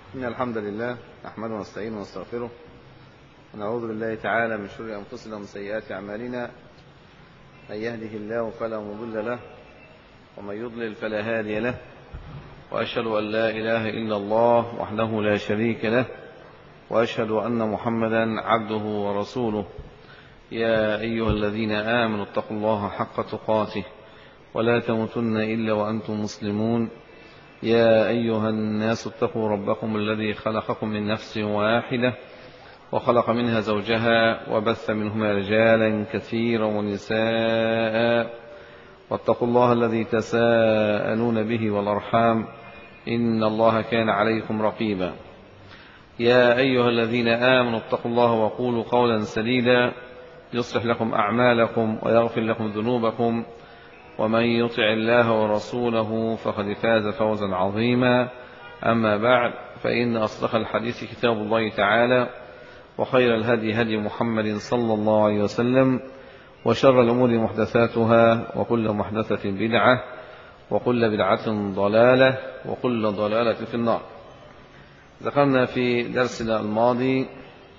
إن الحمد لله نحمده ونستعينه ونستغفره ونعوذ بالله تعالى من شرور أنفسنا ومن سيئات أعمالنا. من يهده الله فلا مضل له ومن يضلل فلا هادي له، وأشهد أن لا إله إلا الله وحده لا شريك له، وأشهد أن محمدا عبده ورسوله. يا أيها الذين آمنوا اتقوا الله حق تقاته ولا تموتن إلا وأنتم مسلمون. يا أيها الناس اتقوا ربكم الذي خلقكم من نفس واحدة وخلق منها زوجها وبث منهما رجالا كثيرا ونساء، واتقوا الله الذي تساءلون به والأرحام إن الله كان عليكم رقيبا. يا أيها الذين آمنوا اتقوا الله وقولوا قولا سديدا يصلح لكم أعمالكم ويغفر لكم ذنوبكم، ومن يطع الله ورسوله فقد فاز فوزا عظيما. أما بعد، فإن أصدق الحديث كتاب الله تعالى، وخير الهدي هدي محمد صلى الله عليه وسلم، وشر الأمور محدثاتها، وكل محدثة بدعة، وكل بدعة ضلالة، وكل ضلالة في النار. ذكرنا في درسنا الماضي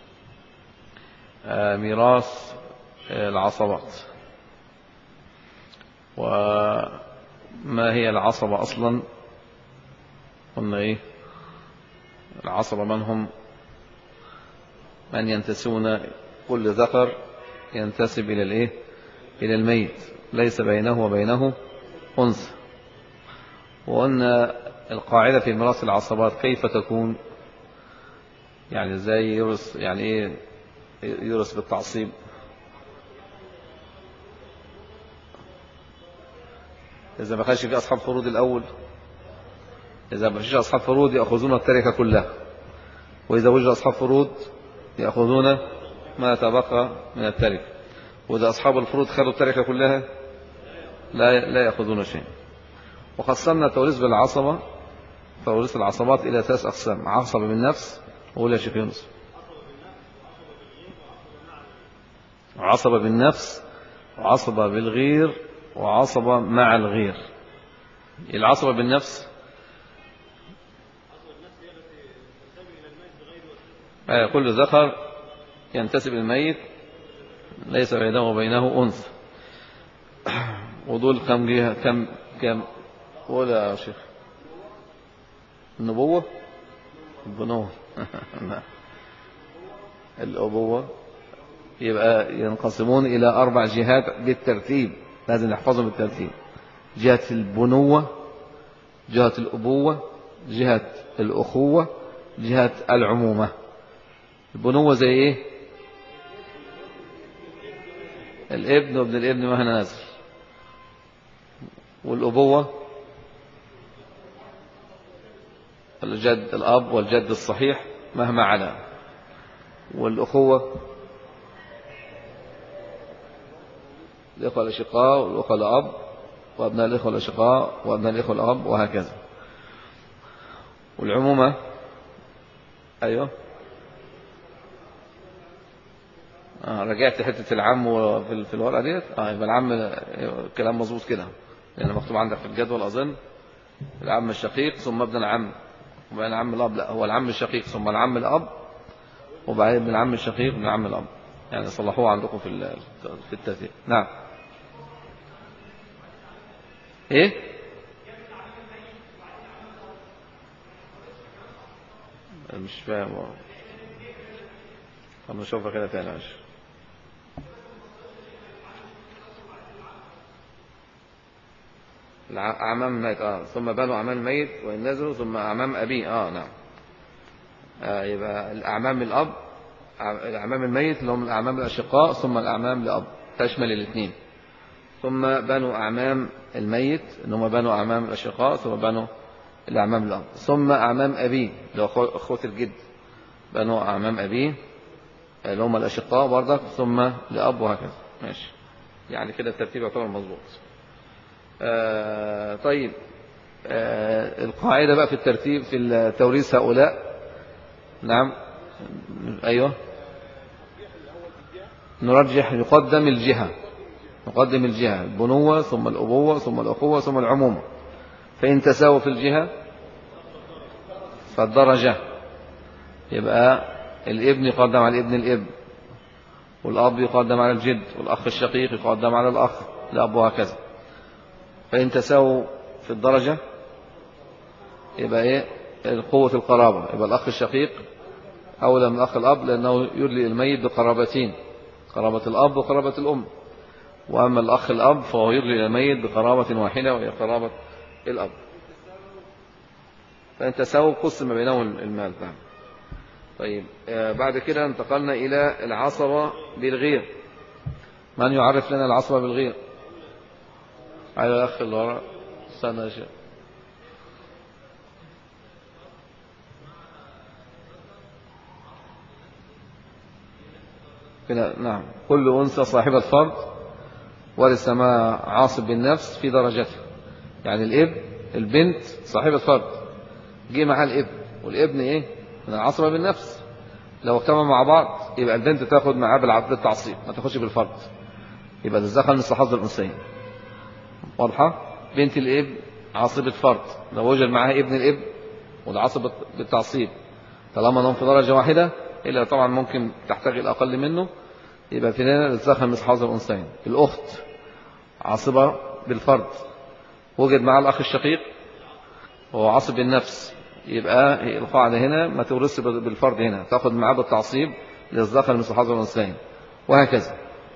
ميراث العصبات، وما هي العصبة أصلا. قلنا إيه العصبة؟ من هم؟ من ينتسبون، كل ذكر ينتسب إلى الإيه؟ إلى الميت، ليس بينه وبينه أنثى. وقلنا القاعدة في ميراث العصبات كيف تكون، يعني ازاي يورث، يعني ايه يورث بالتعصيب؟ إذا ما كانش في أصحاب فروض الأول، إذا ما فيش أصحاب فروض يأخذون التركة كلها، وإذا وجد أصحاب فروض يأخذون ما تبقى من التركة، وإذا أصحاب الفروض خدوا التركة كلها لا يأخذون شيء. وقسمنا التوريث بالعصبة، توريث العصبات إلى 3 أقسام: عصبة بالنفس، وقول يا شيخ يونس. عصبة بالنفس، وعصبة بالغير، وعصبة مع الغير. العصبة بالنفس كل ذكر ينتسب الميت ليس بينه وبينه أنثى. ودول كم جهة؟ كم ولا يا شيخ؟ النبوة، البنوة الأبوة. يبقى ينقسمون إلى 4 جهات بالترتيب، لازم نحفظهم بالترتيب: جهة البنوة، جهة الأبوة، جهة الأخوة، جهة العمومة. البنوة زي إيه؟ الابن وابن الابن مهما نزل. والأبوة الجد الأب والجد الصحيح مهما علا. والأخوة الإخوة الأشقاء والأخوة الأب، وأبناء الإخوة الأشقاء وأبناء الإخوة الأب، وهكذا. والعمومة أيوه رجعت حتة العم في الورقة ديت. يبقى العم كلام مظبوط كده، لأن مكتوب عندك في الجدول أظن العم الشقيق ثم ابن العم وبعدين العم الأب. لا، هو العم الشقيق ثم العم الأب وبعدين ابن العم الشقيق وابن العم الأب، يعني صلحوه عندكم في الترتيب. نعم. ايه مش فاهم. طب نشوفها كده تاني. ماشي. أعمام الميت ثم بنو أعمام الميت وإن نزلوا، ثم أعمام أبيه. نعم. يبقى الأعمام الأب، الأعمام الميت اللي هم الأعمام الأشقاء، ثم الأعمام الأب، تشمل الاثنين. ثم بنو أعمام الميت اللي هم بنو أعمام الأشقاء، ثم بنو الأعمام الأب، ثم أعمام أبيه اللي هو أخوة الجد، بنو أعمام أبيه اللي هم الأشقاء برضك، ثم لأب، وهكذا. ماشي، يعني كده الترتيب يعتبر مظبوط. طيب، القاعدة بقى في الترتيب في التوريث هؤلاء. نعم. أيوه نرجح، يقدم الجهة، نقدم الجهة البنوة ثم الأبوة ثم الأخوة ثم العمومة. فإن تساووا في الجهة فالدرجة يبقى الابن يقدم على ابن الابن، والأب يقدم على الجد، والأخ الشقيق يقدم على الأخ الأب، وهكذا. فإن تساووا في الدرجة يبقى إيه؟ قوة القرابة، يبقى الأخ الشقيق أولى من الأخ الأب، لأنه يدلي الميت بقرابتين، قرابة الأب وقرابة الأم. وأما الأخ الأب فهو يدلي الميت بقرابة واحدة وهي قرابة الأب. فإن تساووا قسم ما بينهم المال. طيب بعد كده انتقلنا إلى العصبة بالغير. من يعرف لنا العصبة بالغير؟ على الأخ اللي وراء. استنى يا شيخ. نعم، كل أنثى صاحبة الفرد ورث ما عاصب بالنفس في درجته. يعني البنت صاحبة فرد، جه معها الابن، والابن ايه؟ من العصبة بالنفس. لو اجتمعوا مع بعض يبقى البنت تاخد معاه بالتعصيب، ما تاخدش بالفرد، يبقى الذكر مثل حظ الأنثيين. واضحة؟ بنت الابن عاصبة فرد، لو وجد معها ابن الابن والعصبة بالتعصيب، طالما انهم في درجة واحدة، إلا طبعا ممكن تحتاج الأقل منه، يبقى في هنا الذكر مثل حظ الأنثيين. الأخت عاصبة بالفرد، وجد معها الأخ الشقيق وهو عاصب بالنفس، يبقى القاعدة هنا ما تورث بالفرد، هنا تاخد معاه بالتعصيب للذكر مثل حظ الأنثيين، وهكذا.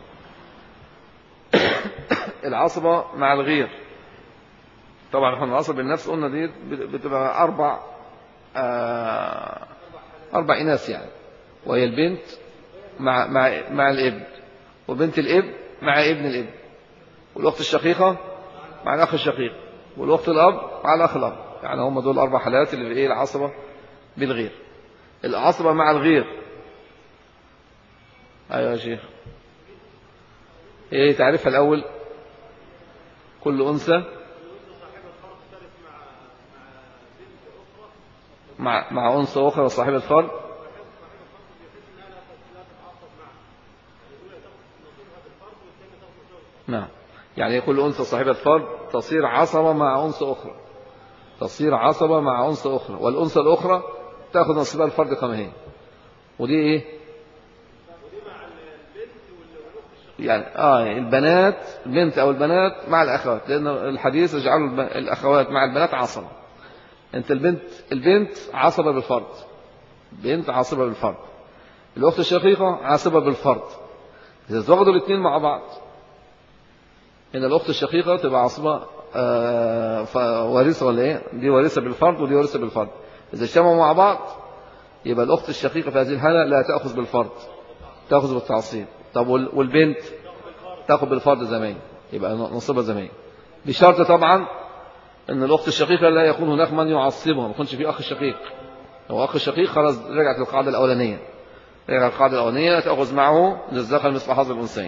العصبة مع الغير، طبعا احنا العصبة بالنفس قلنا دي بتبقى أربع إناث يعني، وهي البنت مع الابن، وبنت الابن مع ابن الابن، والأخت الشقيقة مع الأخ الشقيق، والأخت الأب مع الأخ الأب. يعني هم دول 4 حالات اللي ايه العصبة بالغير. العصبة مع الغير، أيوة يا شيخ، ايه تعرفها الأول؟ كل أنثى مع أنثى أخرى صاحبة فرد. نعم، يعني كل أنثى صاحبة فرد تصير عصبة مع أنثى أخرى، تصير عصبة مع أنثى أخرى، والأنثى الأخرى تأخذ نصيبها الفرد كما هي. ودي إيه؟ يعني البنات، البنت أو البنات مع الأخوات، لأن الحديث يجعل الأخوات مع البنات عصبة. أنت البنت عصبة بالفرد، بنت عصبة بالفرد، الأخت الشقيقة عصبة بالفرد. إذا تواخدوا الاثنين مع بعض، إن الأخت الشقيقة تبقى عصبة وارثة، ولا إيه؟ دي وارثة بالفرد ودي وارثة بالفرد. إذا اجتمعوا مع بعض يبقى الأخت الشقيقة في هذه الحالة لا تأخذ بالفرد، تأخذ بالتعصيب. طب والبنت تأخذ بالفرد زمان، يبقى نصيبها زمان، بشرط طبعا ان الأخت الشقيقة لا يكون هناك من يعصبها، ما يكونش في أخ شقيق. لو أخ شقيق خلاص رجعت القاعدة الأولانية، تأخذ معه للذكر مثل حظ الأنثيين.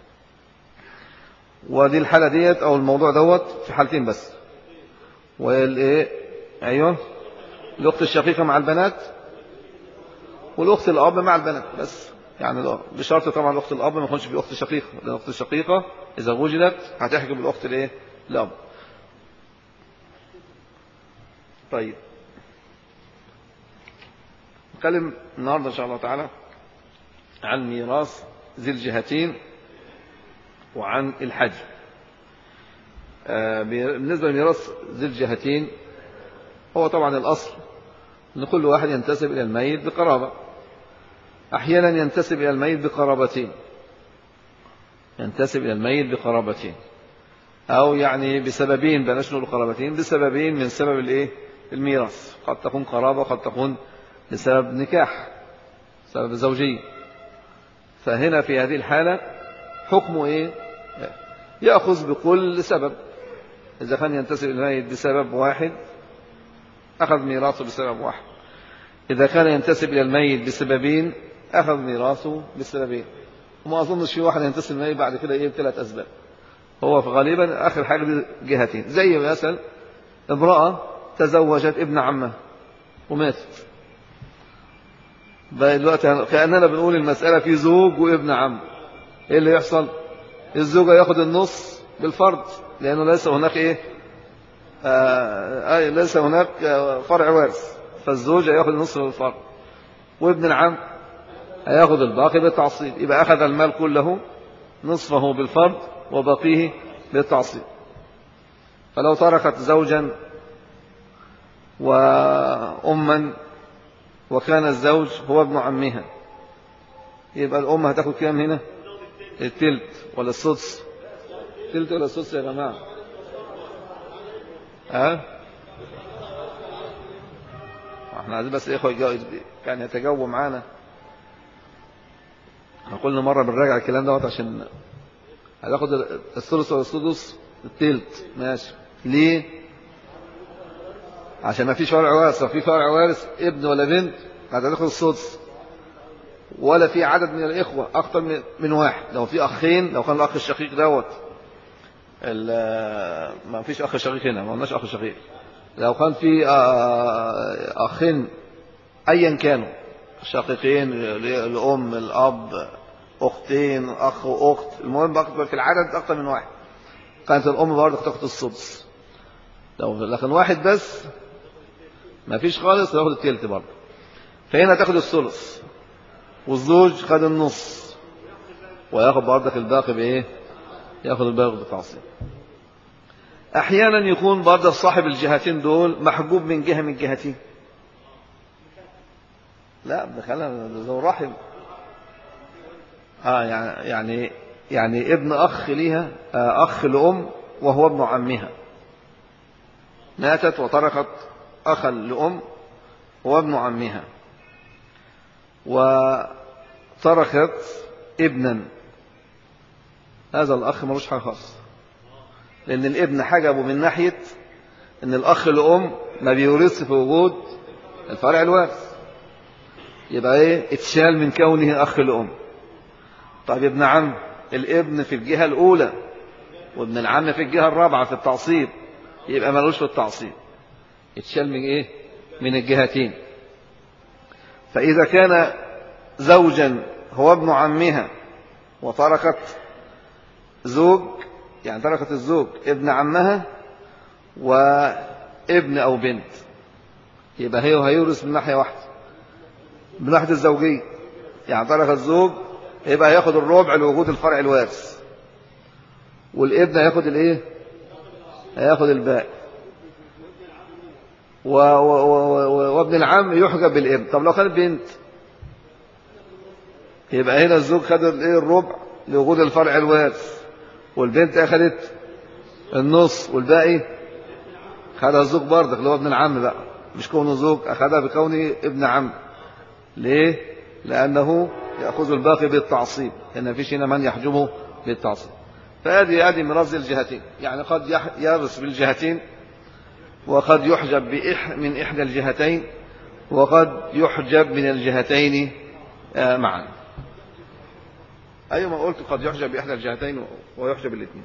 ودي الحالة ديت أو الموضوع دوت في حالتين بس. والإيه؟ أيوه، الأخت الشقيقة مع البنات، والأخت الأب مع البنات بس. يعني بشرط طبعا الأخت الأب ما يكونش في أخت شقيقة، لأن الأخت الشقيقة إذا وجدت هتحجب الأخت الإيه؟ الأب. طيب نتكلم النهاردة إن شاء الله تعالى عن ميراث ذي الجهتين وعن الحج. بالنسبة لميراث ذي الجهتين، هو طبعا الأصل أن كل واحد ينتسب إلى الميت بقرابة. أحيانا ينتسب إلى الميت بقرابتين، ينتسب إلى الميت بقرابتين، أو يعني بسببين، بلاش نقول قرابتين، بسببين من سبب الإيه؟ الميراث. قد تكون قرابة، قد تكون بسبب نكاح، سبب زوجية. فهنا في هذه الحالة حكمه إيه؟ يأخذ بكل سبب. إذا كان ينتسب إلى الميت بسبب واحد أخذ ميراثه بسبب واحد، إذا كان ينتسب إلى الميت بسببين أخذ ميراثه بسببين. وما أظنش في واحد ينتسب إلى الميت بعد كده إيه ب3 أسباب، هو غالبا آخر حاجة بجهتين. زي مثلا امرأة تزوجت ابن عمها وماتت، دلوقتي كأننا بنقول المسألة في زوج وابن عم، إيه اللي يحصل؟ الزوجة ياخد النص بالفرض، لأنه ليس هناك إيه؟ ليس هناك فرع وارث، فالزوجة ياخد النص بالفرض. وابن العم هياخد الباقي بالتعصيب. يبقى أخذ المال كله نصفه بالفرض وبقيه بالتعصيب. فلو تركت زوجا وأما وكان الزوج هو ابن عمها، يبقى الأم هتاخد كام هنا؟ التلت ولا السدس؟ التلت ولا السدس يا جماعة؟ احنا عايزين بس اخوة يعني يتجاوبوا معانا. قلنا مرة بنراجع الكلام دوت عشان هتاخد الثلث ولا السدس؟ التلت. ماشي. ليه؟ عشان ما فيش فرع وارث. لو في فرع وارث ابن ولا بنت هتاخد السدس، ولا في عدد من الإخوة أكتر من واحد. لو في أخين، لو كان الأخ الشقيق دوت ما فيش أخ شقيق هنا، ما قلناش أخ شقيق. لو كان في أخين أيا كانوا شقيقين، الأم الأب أختين أخ وأخت، المهم أكتر في العدد أكتر من واحد، كانت الأم برضه تاخد السدس. لكن واحد بس ما فيش خالص ياخد التلت برضه. فهنا تاخد الثلث، والزوج خد النص وياخد برضك الباقي بايه؟ ياخد الباقي بالتعصيب. احيانا يكون برضك صاحب الجهتين دول محجوب من جهه من جهتين. لا دخلنا ذو رحم. يعني ابن اخ ليها، اخ لام وهو ابن عمها، ماتت وتركت اخا لام وهو ابن عمها، وتركت ابنا. هذا الأخ ملوش حاجة خالص، لأن الابن حجبه من ناحية أن الأخ الأم ما بيورث في وجود الفرع الوارث، يبقى إيه؟ اتشال من كونه أخ الأم. طيب ابن عم، الابن في الجهة الأولى وابن العم في الجهة الرابعة في التعصيب، يبقى ملوش في التعصيب، اتشال من إيه؟ من الجهتين. فإذا كان زوجا هو ابن عمها وتركت زوج، يعني تركت الزوج ابن عمها وابن أو بنت، يبقى هيورث من ناحية واحدة، من ناحية الزوجية. يعني ترك الزوج يبقى هياخد الربع لوجود الفرع الوارث، والابن هياخد الايه؟ هياخد الباقي. وابن العم يحجب بالابن. طب لو كانت بنت، يبقى هنا الزوج خد الايه؟ الربع لوجود الفرع الوارث، والبنت اخذت النص، والباقي خدها الزوج برضك اللي هو ابن العم بقى، مش كونه زوج، اخذها بكونه ابن عم. ليه؟ لانه ياخذ الباقي بالتعصيب، لان مفيش هنا من يحجبه بالتعصيب. فهذه ميراث الجهتين، يعني قد يرث بالجهتين، وقد يحجب من إحدى الجهتين، وقد يحجب من الجهتين معا. أيوة ما قلت قد يحجب بإحدى الجهتين ويحجب الاثنين.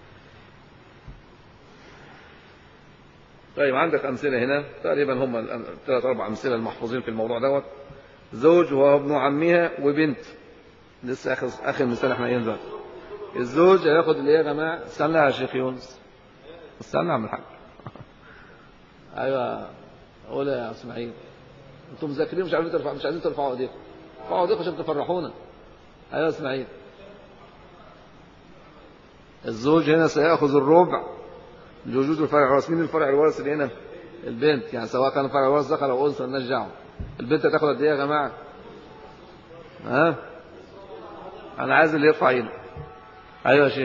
طيب عندك أمثلة هنا تقريبا هم 3-4 أمثلة المحفوظين في الموضوع دوت. زوج وهو ابن عمها وبنت، لسه آخر مثال احنا ينزل. الزوج هياخد اللي يا جماعة، استنى يا شيخ يونس، استنى يا عم الحاج. ايوه قول يا اسماعيل، انتم مذاكرين مش عارفين ترفعوا، مش عايزين ترفعوا ايديكم، ارفعوا ايديكم عشان تفرحونا. ايوه يا اسماعيل. الزوج هنا سيأخذ الربع لوجود الفرع الوارث. مين الفرع الوارث اللي هنا؟ البنت. يعني سواء كان الفرع الوارث ذكر او انثى مالناش دعوه. البنت هتاخد قد ايه يا جماعه؟ انا عايز اللي يرفع ايده. ايوه يا شيخ.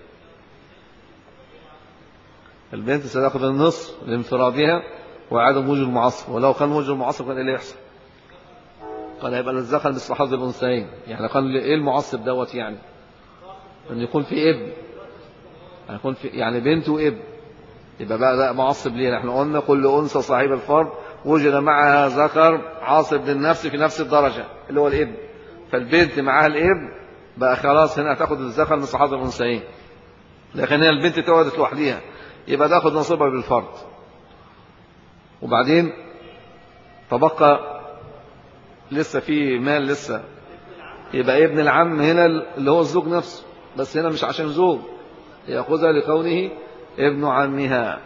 البنت ستأخذ النصف لانفرادها وعدم وجود المعصب، ولو كان وجود المعصب كان ايه اللي يحصل؟ قال هيبقى للذكر مثل حظ الانثيين. يعني لو كان ايه المعصب دوت؟ يعني ان يكون في ابن، يكون في يعني بنت وابن، يبقى بقى ده معصب. ليه؟ احنا قلنا كل انثى صاحب الفرد وجد معها ذكر عاصب للنفس في نفس الدرجه اللي هو الابن، فالبنت معها الابن بقى خلاص هنا هتاخد الذكر مثل حظ الانثيين. لكن هي البنت اتولدت لوحديها يبقى تاخد نصيبها بالفرد. وبعدين تبقى لسه في مال لسه، يبقى ابن العم هنا اللي هو الزوج نفسه، بس هنا مش عشان زوج، يأخذها لكونه ابن عمها،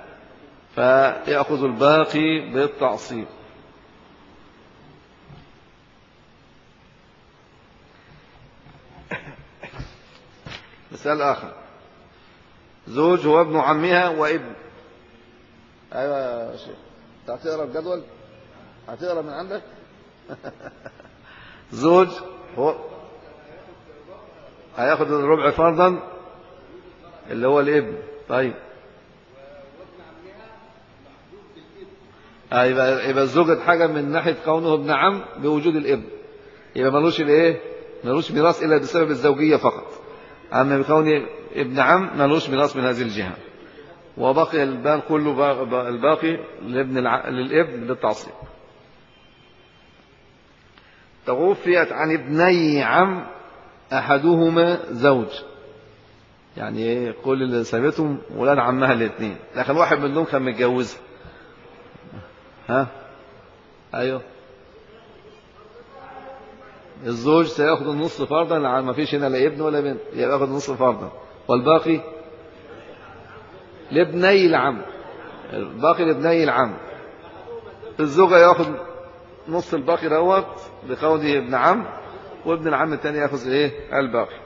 فيأخذ الباقي بالتعصيب. مثال آخر. زوج هو ابن عمها وابن. أيوة يا شيخ، هتقرأ الجدول؟ هتقرأ من عندك؟ زوج هو هياخد الربع فرضا اللي هو الابن. طيب يبقى الزوج اتحجب من ناحية كونه ابن عم بوجود الابن، يبقى ملوش الايه، ملوش ميراث الا بسبب الزوجية فقط. اما بكونه ابن عم ملوش ميراث من هذه الجهة، وباقي البال كله الباقي للابن بالتعصيب. توفيت عن ابني عم احدهما زوج، يعني ايه، كل اللي سابتهم ولاد عمها الاثنين، لكن واحد منهم كان متجوزها. ها ايوه، الزوج سيأخذ النصف فرضا، ما فيش هنا لا ابن ولا بنت، يبقى ياخذ النصف فرضا، والباقي لابني العم، الباقي لابني العم. الزوجة ياخذ نص الباقي دوت بكونه ابن عم، وابن العم الثاني ياخذ ايه الباقي.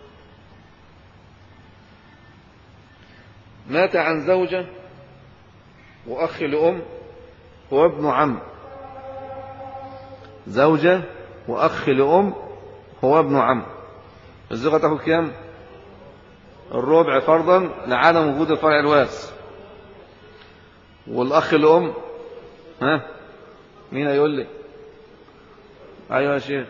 مات عن زوجة وأخ لأم هو ابن عم. زوجة وأخ لأم هو ابن عم. الزوجة تاخد كام؟ الربع فرضا لعدم وجود الفرع الوارث. والأخ لأم، ها مين هيقول لي؟ أيوة يا شيخ،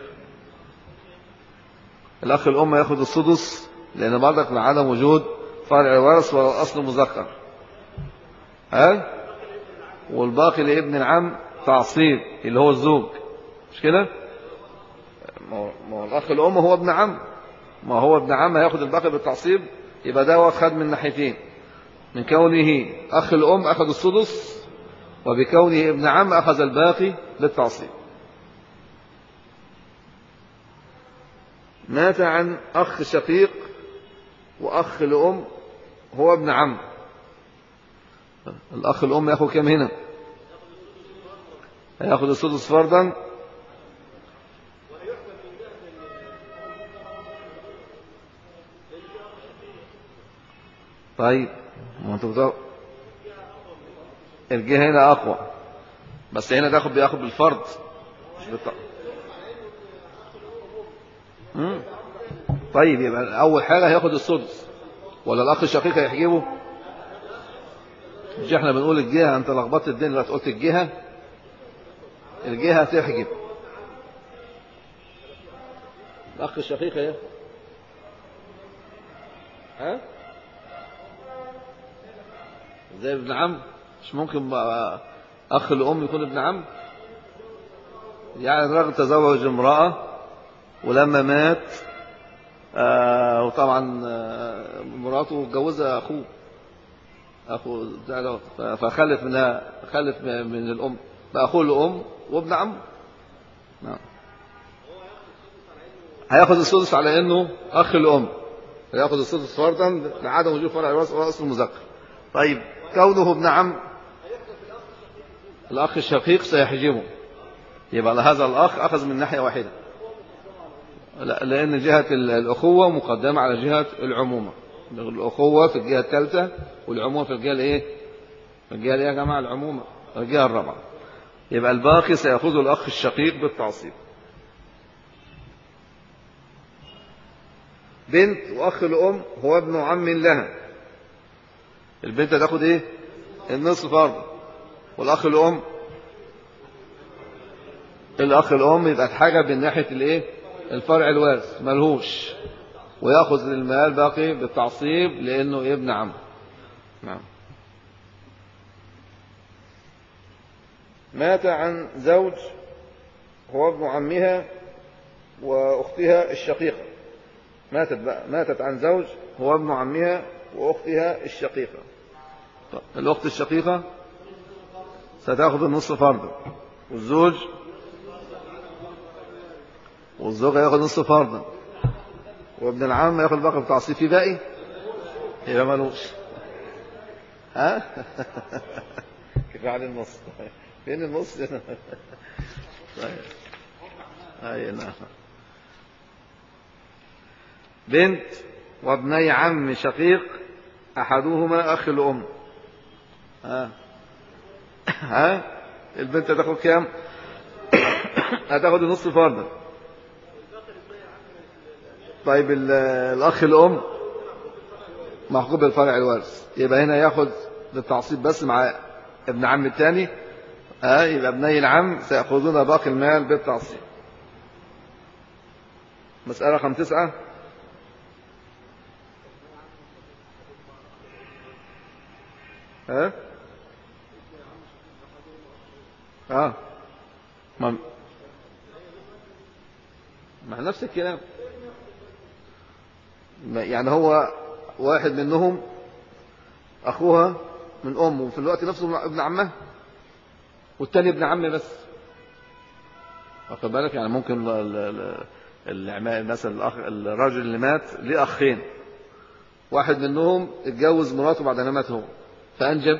الأخ الأم ياخد السدس، لأن برضك لعدم وجود فرع الوارث والأصل مذكر. ها، والباقي لابن العم تعصيب اللي هو الزوج، مش كده؟ ما هو الأخ الأم هو ابن عم، ما هو ابن عم هياخد الباقي بالتعصيب، يبقى ده خد من ناحيتين، من كونه أخ الأم أخذ السدس، وبكونه ابن عم أخذ الباقي بالتعصيب. مات عن أخ شقيق وأخ لأم هو ابن عم. الأخ الأم يأخذ كم هنا؟ هيأخذ السدس فرضا. طيب ما انتوا الجهة هنا أقوى، بس هنا بياخد بالفرض مش طيب يبقى أول حاجة هياخد السدس، ولا الأخ الشقيق هيحجبه؟ مش احنا بنقول الجهة، أنت لخبطت الدنيا لا قلت الجهة تحجب. الأخ الشقيق ايه؟ ها؟ زي ابن عم؟ مش ممكن أخ الأم يكون ابن عم؟ يعني الرجل تزوج امرأة ولما مات وطبعا مراته اتجوزها أخو فخلف منها، خلف من الأم، بقى أخوه الأم وابن عم. نعم، هياخد السدس على إنه أخ الأم، هياخد السدس فرضا لعدم وجود فرع الوارث وأصل المذكر. طيب كونه ابن عم، الأخ الشقيق سيحجبه، يبقى هذا الأخ أخذ من ناحية واحدة، لأن جهة الأخوة مقدمة على جهة العمومة. الأخوة في الجهة الثالثة، والعمومة في الجهة الإيه؟ في الجهة الإيه يا جماعة؟ العمومة في الجهة الرابعة. يبقى الباقي سيأخذه الأخ الشقيق بالتعصيب. بنت وأخ الأم هو ابن عم لها. البنت تأخذ إيه؟ النصف فرض، والأخ الأم، الأخ الأم يبقى اتحجب من ناحية الإيه؟ الفرع الوارث ملهوش، ويأخذ المال باقي بالتعصيب لأنه ابن عم. نعم. مات عن زوج هو ابن عمها وأختها الشقيقة. ماتت عن زوج هو ابن عمها وأختها الشقيقة. الأخت الشقيقة ستأخذ النصف فرضا، والزوج يأخذ نصف فرضا، وابن العم يأخذ باقي بالتعصيب. في باقي يبقى ملوش. ها كيف على النص؟ فين النص هنا؟ أي نعم. بنت وابني عم شقيق أحدهما أخ الأم. ها البنت هتاخد كام؟ هتاخد النص فرضا. طيب الأخ الأم محجوب بالفرع الوارث، يبقى هنا ياخد بالتعصيب بس مع ابن عم الثاني. يبقى ابني العم سيأخذون باقي المال بالتعصيب. مسألة رقم 9. ما نفس الكلام، يعني هو واحد منهم أخوها من أمه وفي الوقت نفسه ابن عمها، والتاني ابن عمه بس. واخد بالك؟ يعني ممكن مثلا الراجل اللي مات ليه أخين، واحد منهم اتجوز مراته بعد ما مات هو، فأنجب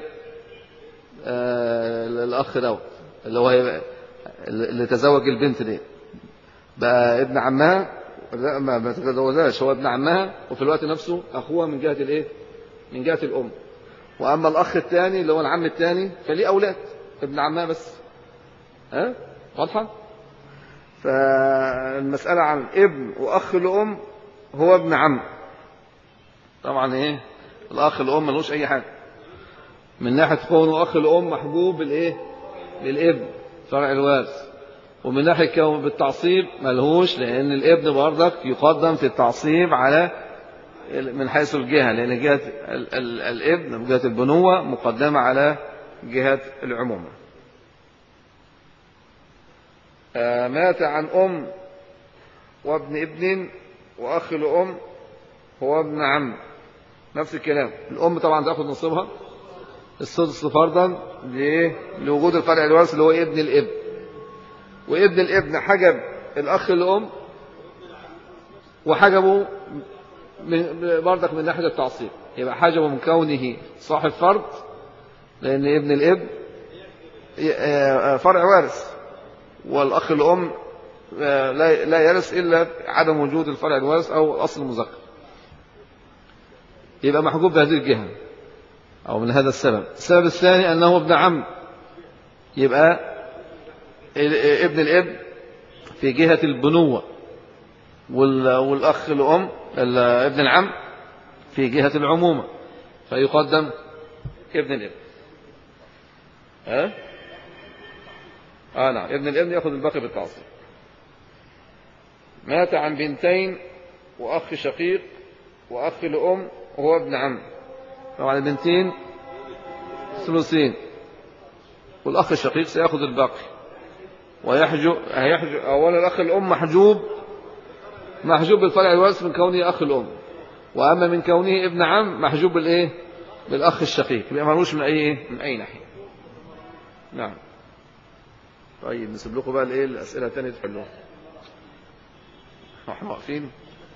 الأخ دوت اللي هو اللي تزوج البنت دي، بقى ابن عمها. لا ما تتجوزهاش، هو ابن عمها وفي الوقت نفسه أخوها من جهة الإيه؟ من جهة الأم. وأما الأخ الثاني اللي هو العم الثاني فليه أولاد ابن عمها بس. واضحة؟ فالمسألة عن ابن وأخ الأم هو ابن عم. طبعا إيه؟ الأخ الأم ملوش أي حاجة من ناحية كونه أخ الأم محبوب بالإيه؟ بالابن فرع الوارث، ومن ناحية كونه بالتعصيب ملهوش، لأن الابن برضك يقدم في التعصيب على من حيث الجهة، لأن جهة الابن جهة البنوة مقدمة على جهة العمومة. مات عن أم وابن ابن وأخ الأم هو ابن عم، نفس الكلام. الأم طبعا تأخذ نصيبها السدس فرضا لوجود الفرع الوارث اللي هو ابن الابن، وابن الابن حجب الأخ الأم وحجبه برضك من ناحية التعصيب، يبقى حجبه من كونه صاحب فرض، لأن ابن الابن فرع وارث، والأخ الأم لا يرث إلا عدم وجود الفرع الوارث أو الأصل المذكر، يبقى محجوب بهذه الجهة أو من هذا السبب. السبب الثاني أنه ابن عم، يبقى ابن الابن في جهة البنوة، والأخ الأم ابن العم في جهة العمومة، فيقدم ابن الابن. نعم، ابن الابن يأخذ الباقي بالتعصيب. مات عن بنتين وأخ شقيق وأخ لأم وهو ابن عم. طبعا البنتين ثلثين، والأخ الشقيق سيأخذ الباقي، هيحجب أولا الأخ الأم محجوب بالفرع الوارث من كونه أخ الأم، وأما من كونه ابن عم محجوب بالإيه؟ بالأخ الشقيق، يبقى ملوش من أي ناحية. نعم. طيب نسيب لكم بقى الأسئلة الثانية تحلوها. احنا واقفين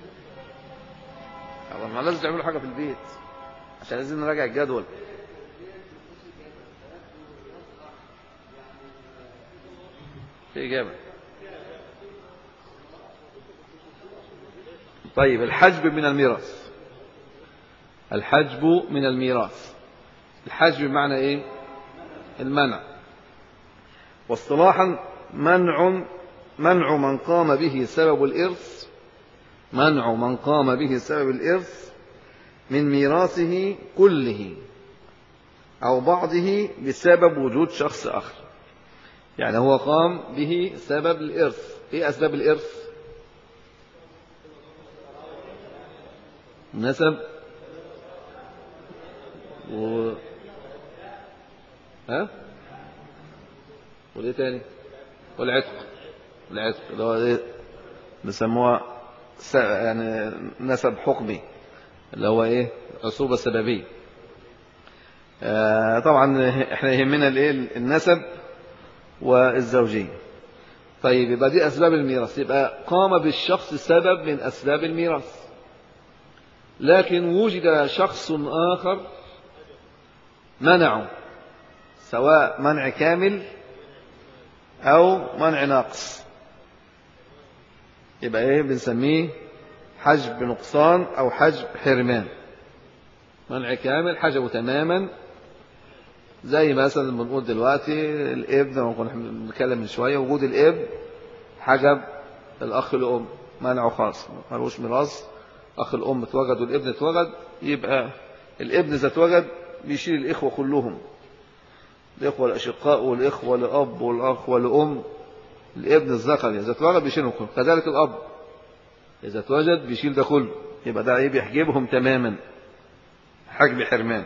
ما لازم تعملوا حاجة في البيت عشان لازم نراجع الجدول. في إجابة. طيب الحجب من الميراث. الحجب من الميراث، الحجب بمعنى ايه؟ المنع، واصطلاحا منع من قام به سبب الإرث، منع من قام به سبب الإرث من ميراثه كله أو بعضه بسبب وجود شخص آخر. يعني هو قام به سبب الإرث. إيه أسباب الإرث؟ نسب وليه تاني؟ والعتق. العتق اللي هو ايه بيسموها يعني نسب حكمي، اللي هو ايه؟ عصوبة سببية. طبعا احنا يهمنا النسب والزوجية. طيب يبقى دي أسباب الميراث، يبقى قام بالشخص سبب من أسباب الميراث، لكن وجد شخص آخر منعه، سواء منع كامل أو منع ناقص، يبقى ايه بنسميه حجب نقصان أو حجب حرمان. منع كامل حجبه تماما، زي مثلا بنقول دلوقتي الابن، وكنا بنتكلم من شوية، وجود الابن حجب الأخ الأم، منعه خاص، ملوش ميراث. أخ الأم اتوجد والابن اتوجد، يبقى الابن إذا اتوجد بيشيل الإخوة كلهم، الإخوة الأشقاء والإخوة لأب والأخوة لأم. الابن الذكر إذا اتوجد بيشيلهم كلهم، كذلك الأب إذا اتوجد بيشيل ده كله. يبقى ده إيه؟ بيحجبهم تماما، حجب حرمان.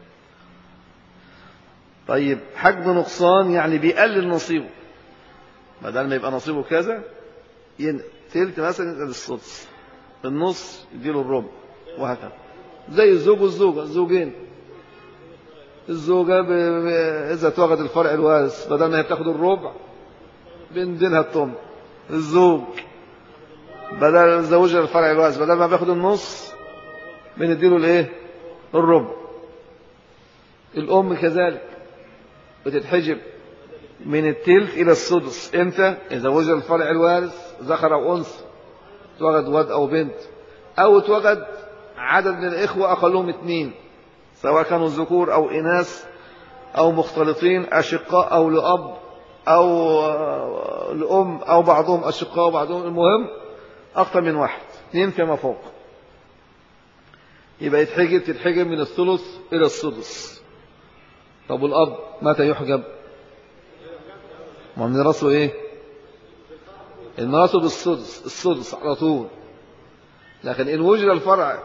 طيب حجب نقصان يعني بيقلل نصيبه، بدل ما يبقى نصيبه كذا تلت مثلا يبقى بالسدس، النص يديله الربع، وهكذا. زي الزوج والزوجة، الزوجين، الزوجة إذا اتوجد الفرع الوارث بدل ما هي بتاخد الربع بنديلها الثمن. الزوج بدل زوجها الفرع الوارث بدل ما بياخد النص بنديله الايه؟ الربع. الأم كذلك بتتحجب من التلت إلى السدس. امتى؟ إذا وجد الفرع الوارث ذكر أو أنثى، اتوجد ولد أو بنت، أو اتوجد عدد من الإخوة أقلهم 2، سواء كانوا ذكور أو إناث أو مختلطين، أشقاء أو لأب أو لأم، أو بعضهم أشقاء وبعضهم، المهم أكثر من واحد، 2 فيما فوق، يبقى تتحجب من الثلث إلى السدس. طب والأب متى يحجب؟ ما ميراثه إيه؟ الميراث بالسدس، السدس على طول. لكن إن وجد الفرع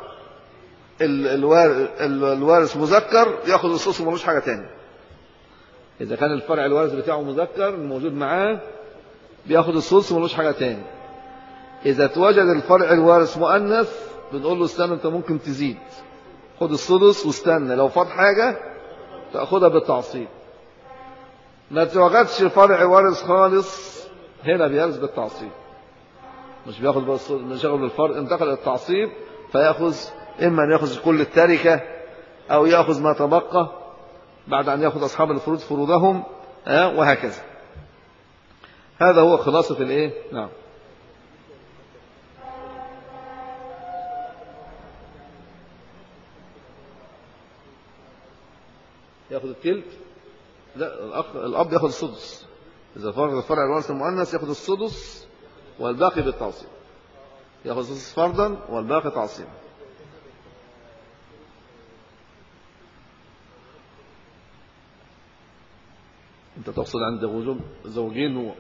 الوارث مذكر ياخذ السدس ومالوش حاجة تانية. إذا كان الفرع الوارث بتاعه مذكر موجود معاه بياخذ السدس ومالوش حاجة تانية. إذا توجد الفرع الوارث مؤنث بنقول له استنى، أنت ممكن تزيد، خد السدس واستنى، لو فات حاجة تأخذها بالتعصيب. ما توجدش فرع وارث خالص هنا بيرث بالتعصيب، مش بياخذ بالسدس، مش ياخذ بالفرع، انتقل التعصيب فياخذ إما أن يأخذ كل التركة أو يأخذ ما تبقى بعد أن يأخذ أصحاب الفروض فروضهم، وهكذا. هذا هو خلاصة الإيه؟ نعم. يأخذ التلت؟ لا، الأب يأخذ السدس. إذا فرض الفرع الوارث المؤنث يأخذ السدس والباقي بالتعصيب، يأخذ السدس فرضا والباقي تعصيبا. أنت تقصد عند وجود زوجين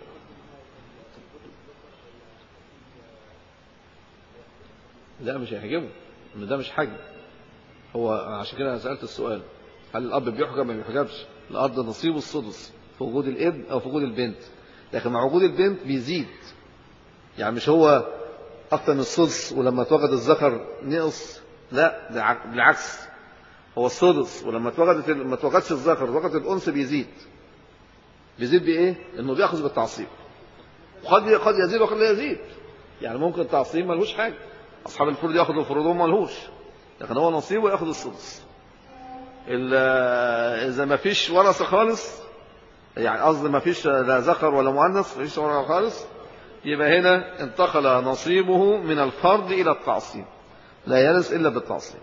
لا مش هيحجبه، إن ده مش حجب. هو عشان كده أنا سألت السؤال، هل الأب بيحجب ما بيحجبش؟ الأرض نصيبه السدس في وجود الابن أو في وجود البنت، لكن مع وجود البنت بيزيد. يعني مش هو أكتر من السدس ولما توجد الذكر نقص، لا بالعكس، هو السدس ولما ما توجدش الذكر توجد الأنثى بيزيد. بيزيد بإيه؟ إنه بيأخذ بالتعصيب. قد يزيد وقد لا يزيد. يعني ممكن التعصيب ملهوش حاجة، أصحاب الفروض يأخذوا فروضهم ملهوش، لكن هو نصيبه يأخذ السدس. إذا ما فيش ورثة خالص، يعني قصدي ما فيش لا ذكر ولا مؤنث، ما فيش ورثة خالص، يبقى هنا انتقل نصيبه من الفرض إلى التعصيب، لا يرث إلا بالتعصيب.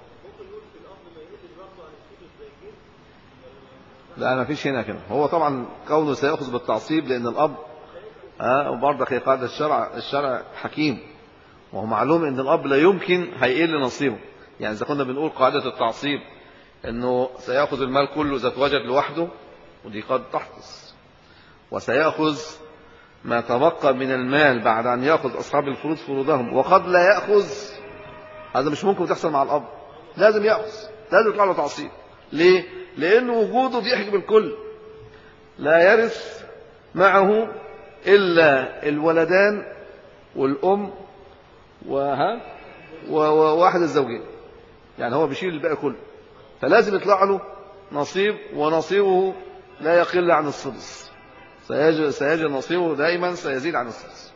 لا ما فيش هنا كده. هو طبعا كونه سيأخذ بالتعصيب لأن الأب وبرضه هي قاعدة الشرع حكيم، وهو معلوم أن الأب لا يمكن هيقل نصيبه. يعني إذا كنا بنقول قاعدة التعصيب أنه سيأخذ المال كله إذا توجد لوحده، ودي قد تحدث، وسيأخذ ما تبقى من المال بعد أن يأخذ أصحاب الفروض فروضهم، وقد لا يأخذ. هذا مش ممكن تحصل مع الأب، لازم يأخذ، لازم يطلع له تعصيب. ليه؟ لأنه وجوده بيحجب الكل، لا يرث معه إلا الولدان والأم وواحد الزوجين، يعني هو بيشيل الباقي كله، فلازم يطلع له نصيب، ونصيبه لا يقل عن السدس، سيجد نصيبه دائما سيزيد عن السدس.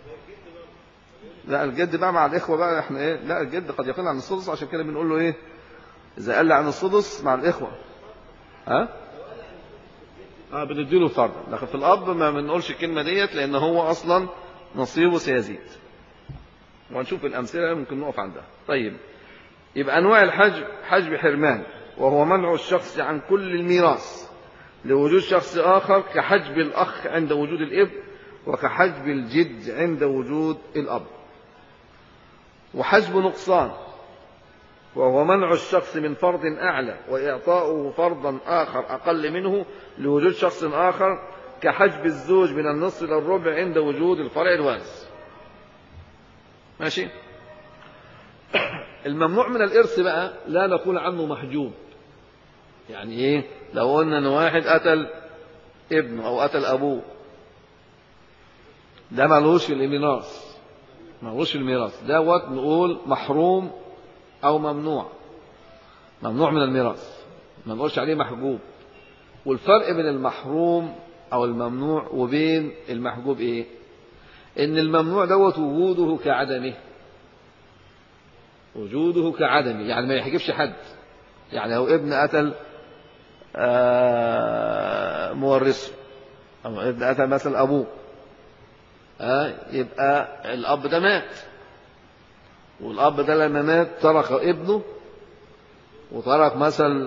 لا الجد بقى مع الإخوة بقى احنا ايه، لا الجد قد يقل عن السدس، عشان كده بنقول له ايه، إذا قل عن السدس مع الإخوة بنديله فرض. لكن في الأب ما بنقولش الكلمة ديت، لأن هو أصلا نصيبه سيزيد. وهنشوف الأمثلة ممكن نقف عندها. طيب، يبقى أنواع الحجب: حجب حرمان وهو منع الشخص عن كل الميراث لوجود شخص آخر، كحجب الأخ عند وجود الابن، وكحجب الجد عند وجود الأب. وحجب نقصان وهو منع الشخص من فرض أعلى وإعطاؤه فرضا آخر أقل منه لوجود شخص آخر، كحجب الزوج من النصف إلى الربع عند وجود الفرع الوارث. ماشي. الممنوع من الإرث بقى لا نقول عنه محجوب. يعني إيه؟ لو قلنا إن واحد قتل ابنه أو قتل أبوه، ده ملوش في الميراث، ملوش في الميراث، ده نقول محروم أو ممنوع، ممنوع من الميراث، ما نقولش عليه محجوب. والفرق بين المحروم أو الممنوع وبين المحجوب إيه؟ إن الممنوع وجوده كعدمه، وجوده كعدمه، يعني ما يحجبش حد. يعني لو ابن قتل مورثه، أو ابن قتل مثلا أبوه، يبقى الأب ده مات، والأب ده لما مات ترك ابنه وترك مثلا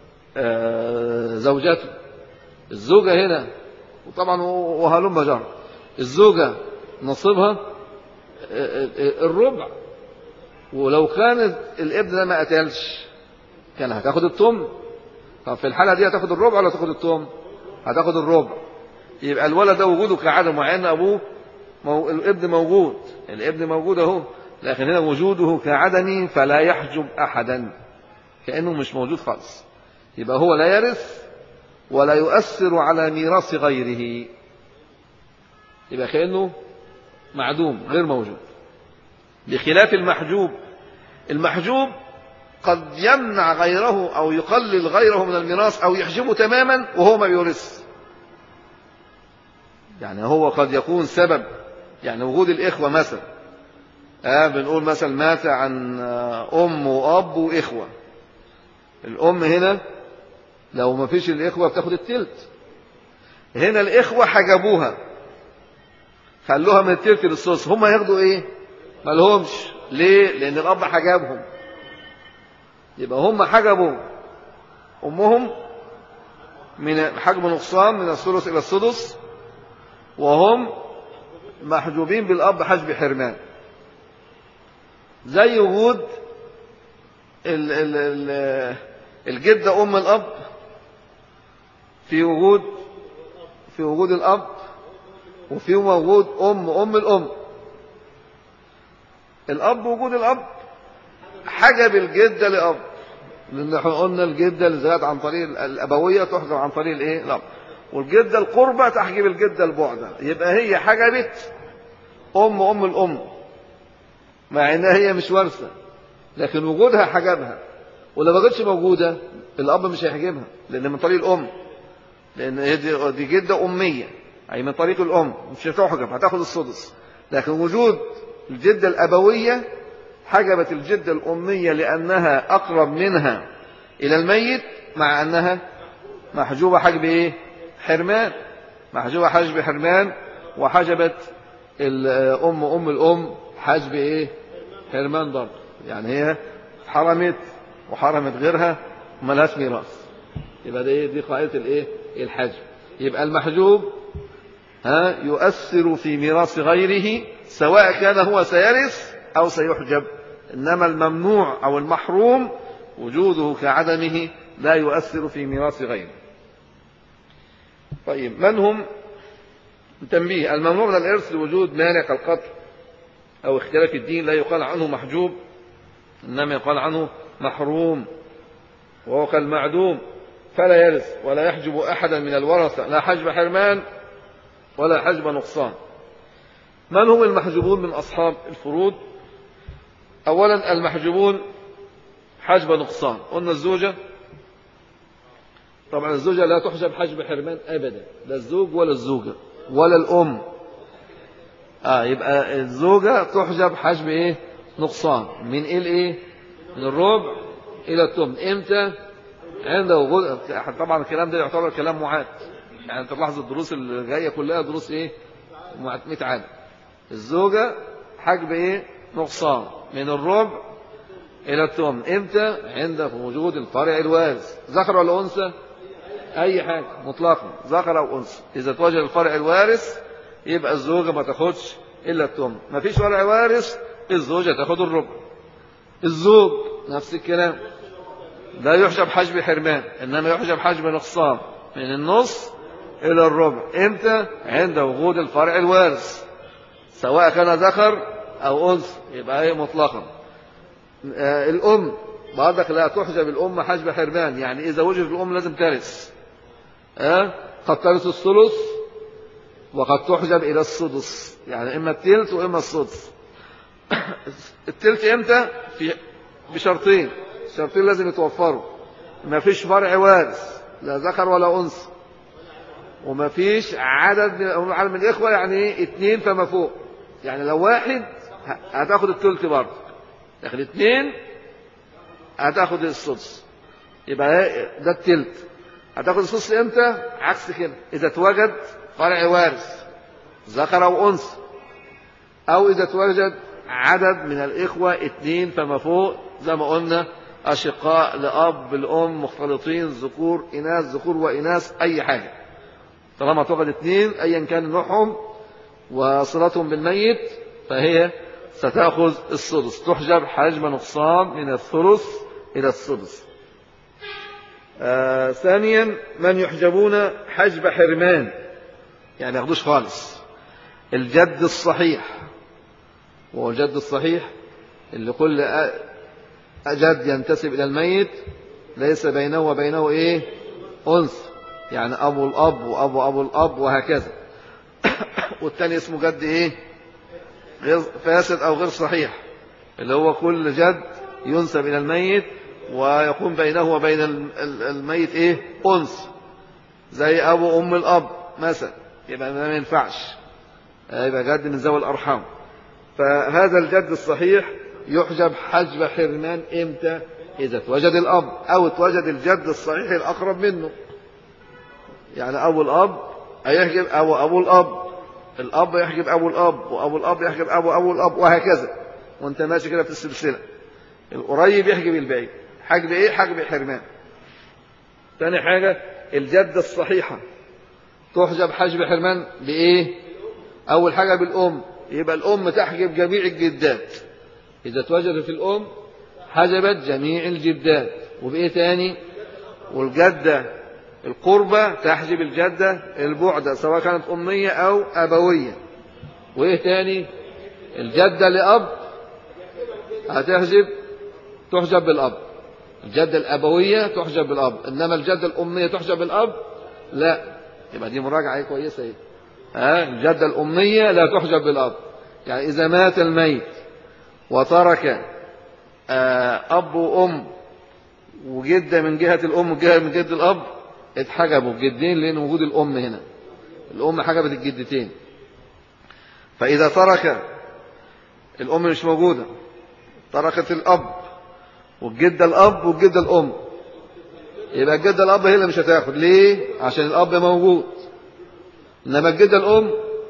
زوجته. الزوجة هنا وطبعا وهلم جرى، الزوجة نصيبها الربع، ولو كانت الابن ده ما قتلش كان هتاخد التمن. طب في الحالة دي هتاخد الربع ولا تاخد التمن؟ هتاخد الربع. يبقى الولد ده وجوده كعدم، وعين أبوه الابن موجود، الابن موجود اهو، لكن هنا وجوده كعدم فلا يحجب أحدا، كأنه مش موجود خالص. يبقى هو لا يرث ولا يؤثر على ميراث غيره، يبقى كأنه معدوم غير موجود. بخلاف المحجوب، المحجوب قد يمنع غيره أو يقلل غيره من الميراث أو يحجبه تماما وهو ما بيورث. يعني هو قد يكون سبب، يعني وجود الإخوة مثلا، بنقول مثلا مات عن أم وأب وإخوة. الأم هنا لو ما فيش الإخوة بتاخد التلت، هنا الإخوة حجبوها خلوها من التلت للثلث، هم ياخدوا إيه؟ ما لهمش. ليه؟ لأن الأب حجبهم. يبقى هم حجبوا أمهم من حجب نقصان من الثلث إلى السدس، وهم محجوبين بالأب حجب حرمان. زي وجود الجدة أم الأب في وجود الأب، وفي وجود أم الأم. الأب وجود الأب حجب الجدة لأب، لأن احنا قلنا الجدة اللي زالت عن طريق الأبوية تحجب عن طريق الإيه؟ الأب. والجدة القربة تحجب الجدة البعدة. يبقى هي حجبت أم الأم مع إنها هي مش وارثة، لكن وجودها حجبها. ولو ما كانتش موجودة الأب مش هيحجبها، لأن من طريق الأم، لأن دي جدة أمية، أي من طريق الأم مش هتحجب، هتاخد السدس. لكن وجود الجدة الأبوية حجبت الجدة الأمية لأنها أقرب منها إلى الميت، مع أنها محجوبة حجب إيه؟ حرمان، محجوبة حجب حرمان. وحجبت أم الأم حجب إيه؟ حرمان برضه. يعني هي حرمت وحرمت غيرها وملهاش ميراث. يبقى دي قاعدة الإيه؟ الحجب. يبقى المحجوب يؤثر في ميراث غيره سواء كان هو سيرث أو سيحجب. إنما الممنوع أو المحروم وجوده كعدمه لا يؤثر في ميراث غيره. طيب، من هم؟ تنبيه: الممنوع من الإرث لوجود مانع كالقتل أو اختلاف الدين لا يقال عنه محجوب، إنما يقال عنه محروم، وهو كالمعدوم فلا يرث ولا يحجب أحدا من الورثة، لا حجب حرمان ولا حجب نقصان. من هم المحجوبون من أصحاب الفروض؟ أولا المحجوبون حجب نقصان. قلنا الزوجة، طبعا الزوجة لا تحجب حجب حرمان أبدا، لا الزوج ولا الزوجة ولا الأم. يبقى الزوجة تحجب حجب إيه؟ نقصان. من إيه؟ من الربع إلى الثمن. إمتى؟ عند وجود، طبعا الكلام ده يعتبر كلام معاد، يعني أنت تلاحظ الدروس اللي جاية كلها دروس إيه؟ متعادة. الزوجة حجب إيه؟ نقصان من الربع إلى الثمن. إمتى؟ عند وجود الفرع الوارث، ذكر ولا أنثى؟ أي حاجة مطلقا، ذكر أو أنثى. إذا توجد الفرع الوارث يبقى الزوجة ما تاخدش إلا الثمن. ما فيش فرع وارث الزوجة تاخد الربع. الزوج نفس الكلام، لا يحجب حجب حرمان، إنما يحجب حجب نقصان من النص إلى الربع. إمتى؟ عند وجود الفرع الوارث سواء كان ذكر أو أنثى، يبقى هي مطلقا. الأم برضك لا تحجب الأم حجب حرمان، يعني إذا وجد الأم لازم ترث. قد ترث الثلث وقد تحجب إلى السدس، يعني إما التلت وإما السدس. التلت إمتى؟ بشرطين، الشرطين لازم يتوفروا. ما فيش فرع وارث لا ذكر ولا أنثى، وما فيش عدد من الإخوة، يعني 2 فما فوق. يعني لو واحد هتاخد التلت برضه، تاخد 2 هتاخد السدس، يبقى ده التلت. هتاخد السدس امتى؟ عكس كده، إذا توجد فرع وارث ذكر أو أنثى، أو إذا توجد عدد من الإخوة 2 فما فوق، زي ما قلنا أشقاء لأب الأم مختلطين ذكور إناث، ذكور وإناث، أي حاجة طالما توجد 2 أيا كان نوعهم وصلتهم بالميت فهي ستأخذ السدس، تحجب حجب نقصان من الثلث إلى السدس. ثانيا من يحجبون حجب حرمان، يعني ما ياخدوش خالص. الجد الصحيح، وهو الجد الصحيح اللي كل جد ينتسب إلى الميت ليس بينه وبينه أنثى، يعني أبو الأب وأبو أبو الأب وهكذا. والتاني اسمه جد غير فاسد أو غير صحيح، اللي هو كل جد ينسب إلى الميت ويكون بينه وبين الميت أنثى، زي أبو أم الأب مثلا، يبقى ما ينفعش، يبقى جد من ذوي الأرحام. فهذا الجد الصحيح يحجب حجب حرمان إمتى؟ إذا توجد الأب أو توجد الجد الصحيح الأقرب منه. يعني أبو الأب هيحجب أبو الأب، الأب يحجب أبو الأب، وأبو الأب يحجب أبو الأب، وهكذا وأنت ماشي كده في السلسلة. القريب يحجب البعيد. حجب حجب حرمان. ثاني حاجة الجدة الصحيحة تحجب حجب حرمان أول حاجة بالأم، يبقى الأم تحجب جميع الجدات. إذا توجد في الأم حجبت جميع الجدات. وبإيه تاني؟ والجدة القربة تحجب الجدة البعدة سواء كانت أمية أو أبوية. وإيه تاني؟ الجدة لأب تحجب بالأب. الجدة الأبوية تحجب بالأب، إنما الجدة الأمية تحجب بالأب لا. يبقى دي مراجعة كويسة. الجدة الأمية لا تحجب بالأب، يعني إذا مات الميت وترك أب وأم وجدة من جهة الأم وجدة من جهة الأب اتحجبوا الجدين، لأن وجود الأم هنا، الأم حجبت الجدتين. فإذا ترك الأم مش موجودة، تركت الأب والجدة الأب والجدة الأم، يبقى الجدة الأب هي اللي مش هتاخد. ليه؟ عشان الأب موجود. إنما الجدة الأم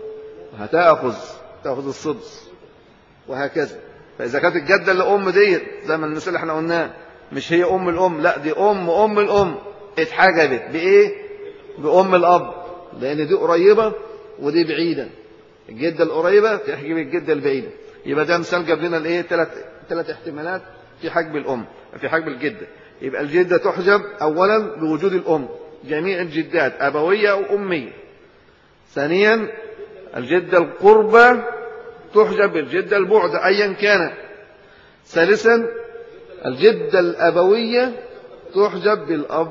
تأخذ السدس، وهكذا. فإذا كانت الجدة الأم ديت زي ما المثال اللي احنا قلناه مش هي أم الأم، لا دي أم الأم، اتحجبت بأم الأب، لأن دي قريبة ودي بعيدة. الجدة القريبة تحجب الجدة البعيدة. يبقى ده مثال جاب لنا ثلاث احتمالات في حجب الأم، في حجب الجدة. يبقى الجدة تحجب أولا بوجود الأم، جميع الجدات أبوية أو أمية. ثانيا الجدة القربة تحجب بالجدة البعدة أيا كان. ثالثا الجدة الأبوية تحجب بالأب.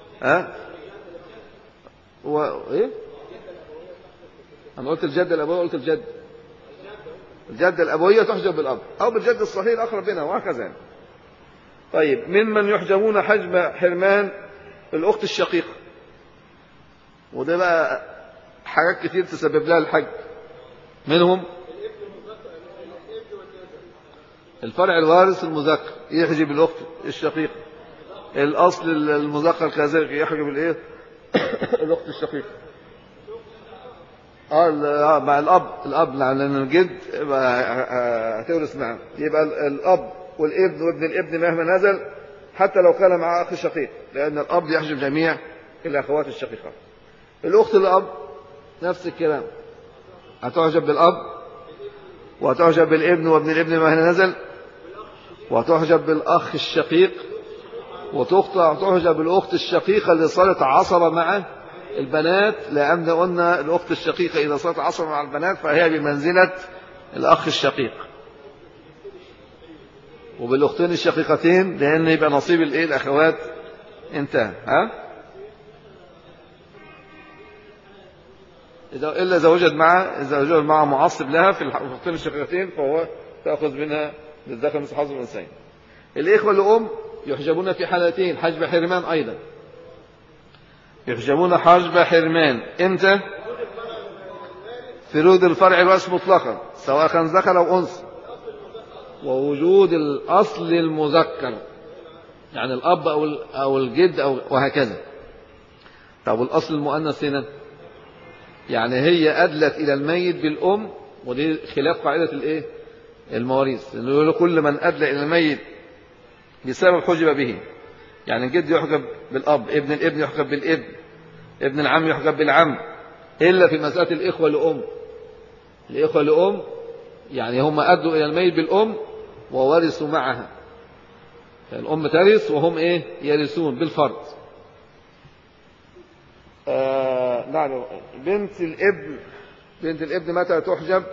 أنا قلت الجدة الأبوية، قلت الجدة الأبوية تحجب بالأب أو بالجد الصحيح الأقرب منها، وهكذا. طيب ممن يحجبون حجب حرمان الأخت الشقيقة، وده بقى حاجات كتير تسبب لها الحجب. منهم الفرع الوارث المذكر يحجب الأخت الشقيقة، الأصل المذكر كذلك يحجب الأخت الشقيقة. مع الأب لأن الجد هتورث معه، يبقى الأب والابن وابن الابن مهما نزل حتى لو كان مع أخ شقيق، لأن الأب يحجب جميع الأخوات الشقيقات. الأخت الأب نفس الكلام، هتحجب بالأب وهتحجب بالابن وابن الابن مهما نزل، وهتحجب بالأخ الشقيق، وتحجب بالأخت الشقيقة اللي صارت عصبة مع البنات، لأن قلنا الأخت الشقيقة إذا صارت عصبة مع البنات فهي بمنزلة الأخ الشقيق. وبالأختين الشقيقتين لأن يبقى نصيب الأخوات انتهى. إلا إذا وجد معه معصب لها في الأختين الشقيقتين فهو تأخذ منها للذكر مثل حظ الأنثيين. الإخوة الأم يحجبون في حالتين، حجب حرمان أيضا، يحجبون حجب حرمان امتى؟ في وجود الفرع الوارث مطلقا سواء كان ذكر أو أنثى، ووجود الأصل المذكر يعني الأب أو الجد أو وهكذا. طب والأصل المؤنث هنا يعني هي أدلت إلى الميت بالأم، ودي خلاف قاعدة المواريث، لأنه كل من أدلى إلى الميت بسبب حجب به، يعني الجد يحجب بالأب، ابن الابن يحجب بالابن، ابن العم يحجب بالعم، إلا في مسألة الإخوة لأم. الإخوة لأم يعني هم أدوا إلى الميت بالأم وورثوا معها، الأم ترث وهم يرثون بالفرض. نعم. بنت الابن متى تحجب؟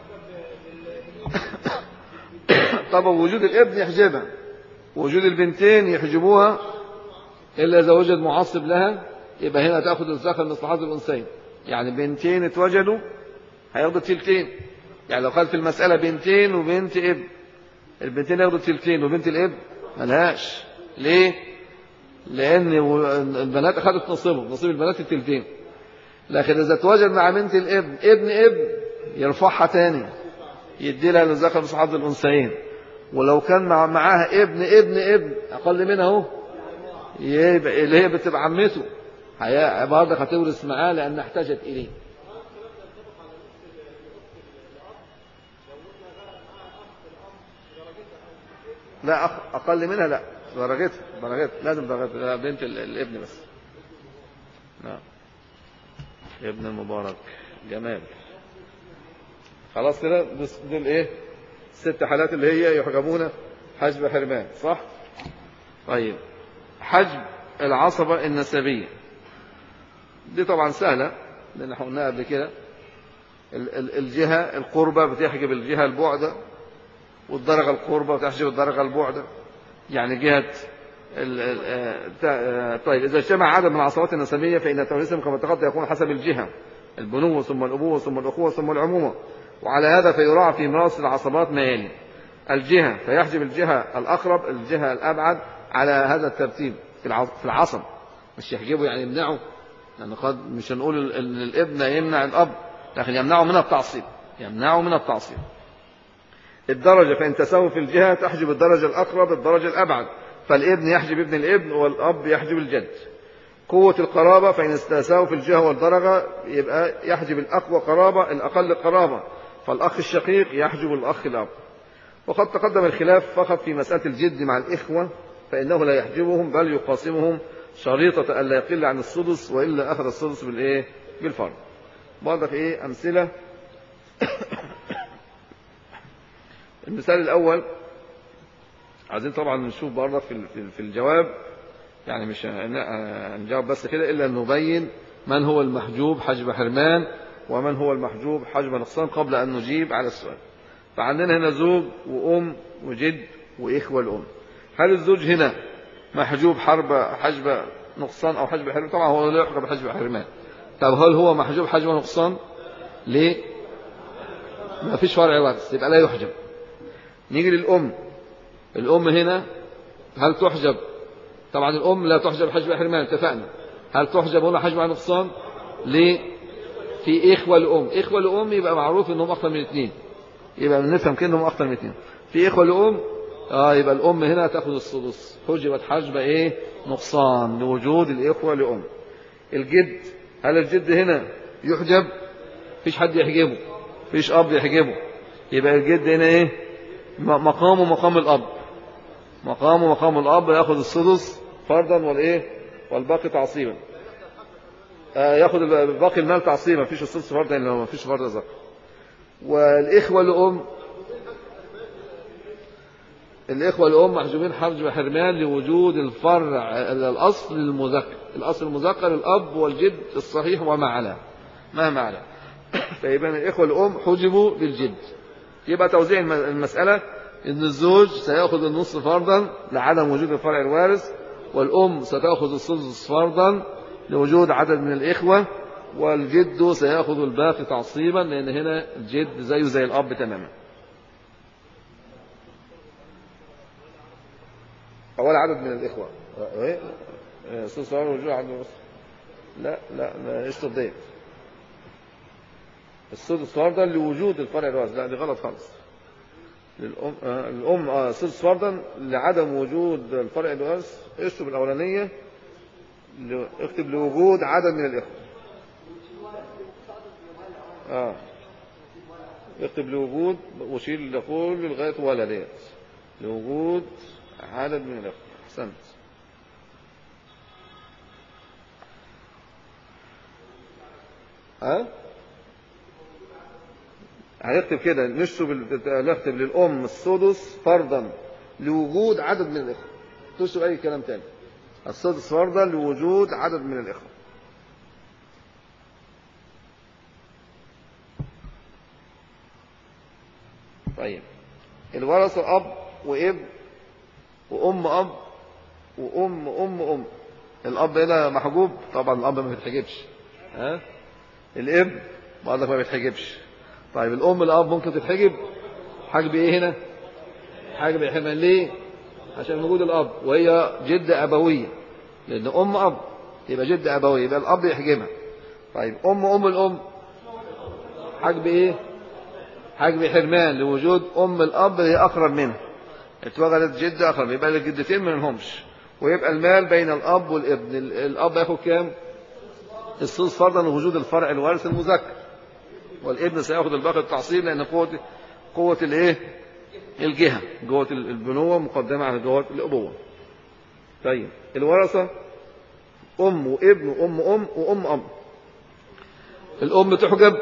طبعا وجود الابن يحجبها، وجود البنتين يحجبوها إلا إذا وجد معصب لها، يبقى هنا تأخذ الذكر مثل حظ الأنثيين. يعني بنتين اتوجدوا هياخدوا تلتين، يعني لو قال في المسألة بنتين وبنت ابن، البنتين ياخدوا تلتين وبنت الابن ملهاش. ليه؟ لأن البنات أخذت نصيب البنات التلتين، لكن إذا تواجد مع بنت الابن ابن يرفعها تاني يدي لها للذكر مثل حظ الأنثيين. ولو كان معاها ابن أقل منها اهو، يبقى اللي هي بتبقى عمته برضك هتورث معاه لأن احتاجت إليه. لا أقل منها، لا درجتها لازم درجتها بنت الابن بس. نعم. ابن المبارك جمال. خلاص كده دول 6 حالات اللي هي يحجبون حجب حرمان، صح؟ طيب حجب العصبة النسبية دي طبعا سهلة لأن احنا قلناها قبل كده. الجهة القربة بتحجب الجهة البعدة، والدرجة القربة بتحجب الدرجة البعدة، يعني جهة طيب إذا اجتمع عدد من العصبات النسبية فإن توريثهم كما تقدم يكون حسب الجهة، البنوة ثم الأبوة ثم الأخوة ثم العمومة. وعلى هذا فيراعى في ميراث العصبات ما يلي: الجهة فيحجب الجهة الأقرب الجهة الأبعد على هذا الترتيب في العصب، مش يحجبه يعني يمنعه، لأن قد مش هنقول أن الابن يمنع الأب، لكن يمنعه من التعصيب. الدرجة فإن تساووا في الجهة تحجب الدرجة الأقرب الدرجة الأبعد، فالابن يحجب ابن الابن والأب يحجب الجد. قوة القرابة فإن تساووا في الجهة والدرجة يبقى يحجب الأقوى قرابة الأقل قرابة، فالأخ الشقيق يحجب الأخ الأب. وقد تقدم الخلاف فقط في مسألة الجد مع الإخوة، فإنه لا يحجبهم بل يقاسمهم شريطة ألا يقل عن السدس، وإلا أخذ السدس بالفرض. برضك أمثلة. المثال الأول عايزين طبعا نشوف برضك في الجواب، يعني مش هنجاوب بس كده إلا أن نبين من هو المحجوب حجب حرمان ومن هو المحجوب حجب نقصان قبل أن نجيب على السؤال. فعندنا هنا زوج وأم وجد وإخوة الأم. هل الزوج هنا محجوب حجب نقصان أو حجب حرمان؟ طبعا هو لا يحجب حجب حرمان. طب هل هو محجوب حجب نقصان؟ ليه؟ ما فيش فرع وارث يبقى لا يحجب. نيجي للأم. الأم هنا هل تحجب؟ طبعا الأم لا تحجب حجب حرمان، اتفقنا. هل تحجب هنا حجب نقصان؟ ليه؟ في إخوة الأم يبقى معروف إنهم أكثر من 2، يبقى نفهم كده إنهم أكثر من 2. في إخوة الأم يبقى الأم هنا تأخذ السدس، حجبت حجب نقصان لوجود الإخوة الأم. الجد هل الجد هنا يحجب؟ مفيش حد يحجبه، مفيش أب يحجبه، يبقى الجد هنا إيه؟ مقامه مقام الأب، مقامه مقام الأب، يأخذ السدس فرضا والإيه؟ والباقي تعصيبا. يأخذ باقي المال تعصيبا، مفيش السدس فرضا لأنه مفيش فرض ذكر. والإخوة لأم، الإخوة الأم محجوبين حجب حرمان لوجود الفرع الأصل المذكر، الأصل المذكر الأب والجد الصحيح وما علاه مهما علاه. فيبقى الإخوة الأم حجبوا بالجد. يبقى توزيع المسألة إن الزوج سيأخذ النصف فرضا لعدم وجود الفرع الوارث، والأم ستأخذ السدس فرضا لوجود عدد من الإخوة، والجد سيأخذ الباقي تعصيبا لأن هنا الجد زيه زي الأب تماما. أول عدد من الإخوة السدس فرضا وجود عدد. لا إيش تضيع السدس فرضا لوجود الفرع الوارث، لا دي غلط خالص. الأم السدس فرضا لعدم وجود الفرع الوارث. اكتب الأولانية، اكتب لوجود عدد من الإخوة. اكتب لوجود وشيل لكل لغاية ولا ديت، لوجود عدد من الإخوة. أحسنت. هنكتب كده، نكتب للأم السدس فرضا لوجود عدد من الإخوة، تكتب أي كلام تاني. السدس فرضا لوجود عدد من الإخوة. طيب الورثة أب وابن وأم أب وأم. الأب هنا محجوب طبعا، الأب ما بيتحجبش. الابن بعضك ما بيتحجبش. طيب الأم الأب ممكن تتحجب. حجب إيه هنا؟ حجب حرمان. ليه؟ عشان وجود الأب، وهي جد أبوية، لأن أم أب يبقى جد أبوية، يبقى الأب يحجبها. طيب أم الأم حجب إيه؟ حجب حرمان لوجود أم الأب هي أقرب منه، اتوجدت جد أقرب، يبقى الجدتين ما لهمش، ويبقى المال بين الأب والابن. الأب ياخد كام؟ السدس فرضا لوجود الفرع الوارث المذكر، والابن سيأخذ الباقي التعصيب لأن قوة الايه؟ الجهة، قوة البنوة مقدمة على قوة الأبوة. طيب الورثة أم وابن وأم أب. الأم تحجب،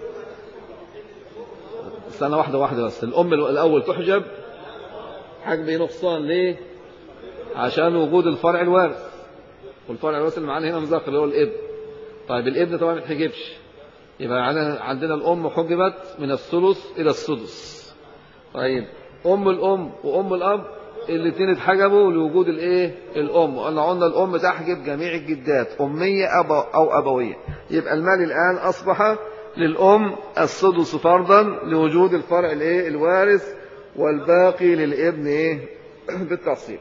استنى واحدة بس. الأم الأول تحجب حجب نقصان. ليه؟ عشان وجود الفرع الوارث، والفرع الوارث اللي معانا هنا مذكر اللي هو الابن. طيب الابن طبعا ما يتحجبش، يبقى عندنا الأم حجبت من الثلث إلى السدس. طيب الأم وأم الأب الاثنين اتحجبوا لوجود الايه؟ الأم. قلنا الأم تحجب جميع الجدات أمية أو أبوية. يبقى المال الآن أصبح للأم السدس فرضا لوجود الفرع الايه؟ الوارث، والباقي للابن ايه؟ بالتعصيب.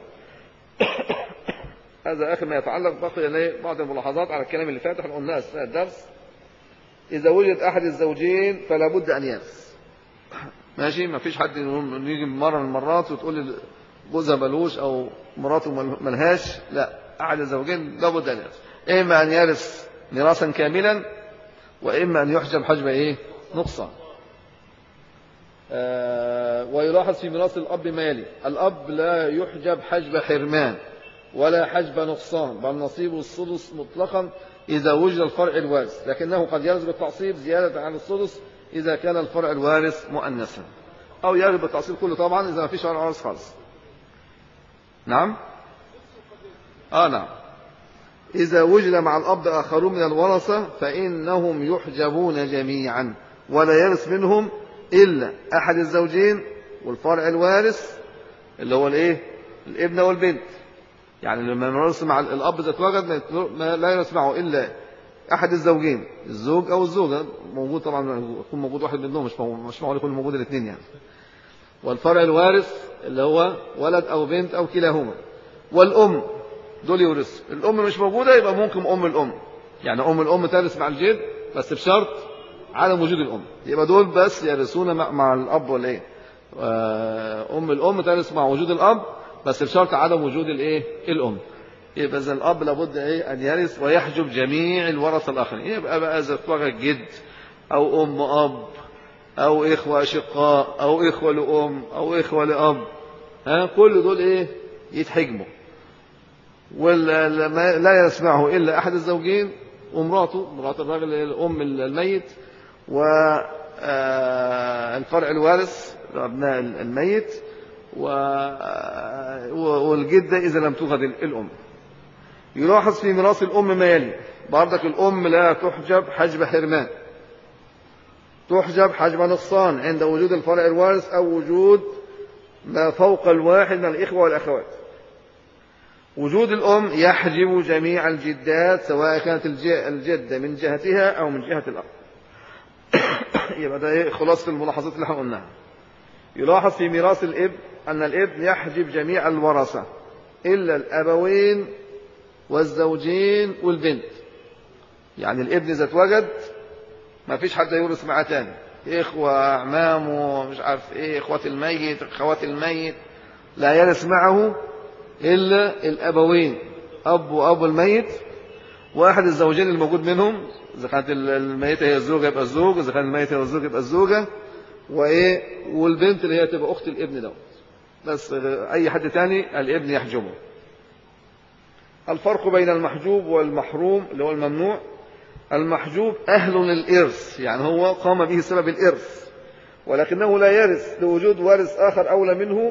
هذا آخر ما يتعلق. بقي بعض الملاحظات على الكلام اللي فات احنا قلناه أثناء الدرس. إذا وجد أحد الزوجين فلا بد أن يرث. ماشي، ما فيش حد يجي مرة من المرات وتقول لي جوزها ملوش أو مراته ملهاش، لا، أحد الزوجين لا بد أن يرث. إما أن يرث ميراثا كاملا، وإما أن يحجب حجب إيه؟ نقصان. ويلاحظ في ميراث الأب ما يلي: الأب لا يحجب حجب حرمان ولا حجب نقصان، بل نصيبه السدس مطلقا إذا وجد الفرع الوارث، لكنه قد يرث بالتعصيب زيادة عن السدس إذا كان الفرع الوارث مؤنثا، أو يرث بالتعصيب كله طبعا إذا ما فيش فرع وارث خالص. نعم؟ نعم. إذا وجد مع الأب آخرون من الورثة فإنهم يحجبون جميعا، ولا يرث منهم إلا أحد الزوجين والفرع الوارث اللي هو الإيه؟ الابن والبنت. يعني لما نرث مع الأب إذا اتوجد لا يرث معه إلا أحد الزوجين، الزوج أو الزوجة، موجود طبعا، يكون موجود واحد منهم، مش معقول يكون موجود الاثنين يعني. والفرع الوارث اللي هو ولد أو بنت أو كلاهما. والأم دول يورثوا. الأم مش موجودة يبقى ممكن الأم، يعني الأم ترث مع الجد بس بشرط عدم وجود الأم، يبقى دول بس يرثون مع الأب ولا إيه؟ الأم ترث مع وجود الأب بس بشرط عدم وجود الإيه؟ الأم. يبقى إذا الأب لابد إيه؟ أن يرث ويحجب جميع الورثة الآخرين. يبقى بقى إذا اتوجد جد أو أم أب أو إخوة أشقاء أو إخوة لأم أو إخوة لأب، كل دول إيه يتحجموا، ولا يسمعه إلا أحد الزوجين ومراته، مرات الراجل الأم الميت، والفرع الوارث أبناء الميت، والجدة إذا لم توجد الأم. يلاحظ في ميراث الأم ما يلي. برضك الأم لا تحجب حجب حرمان، تحجب حجب نقصان عند وجود الفرع الوارث أو وجود ما فوق الواحد من الإخوة والأخوات. وجود الأم يحجب جميع الجدات سواء كانت الجدة من جهتها أو من جهة الأب. يبقى ده خلاصة الملاحظات اللي احنا قلناها. يلاحظ في ميراث الابن أن الابن يحجب جميع الورثة إلا الأبوين والزوجين والبنت. يعني الابن إذا اتوجد ما فيش حد يورث معاه تاني، إخوة أعمامه مش عارف إيه، إخوات الميت أخوات الميت، لا يرث معه إلا الأبوين، أب وأب الميت، واحد الزوجين الموجود منهم، إذا كانت الميتة هي الزوجة يبقى الزوج، إذا كانت الميتة هي الزوج يبقى الزوجة، وإيه، والبنت اللي هي تبقى أخت الابن دوت. بس أي حد تاني الابن يحجبه. الفرق بين المحجوب والمحروم اللي هو الممنوع: المحجوب أهل للإرث، يعني هو قام به سبب الإرث، ولكنه لا يرث لوجود وارث آخر أولى منه،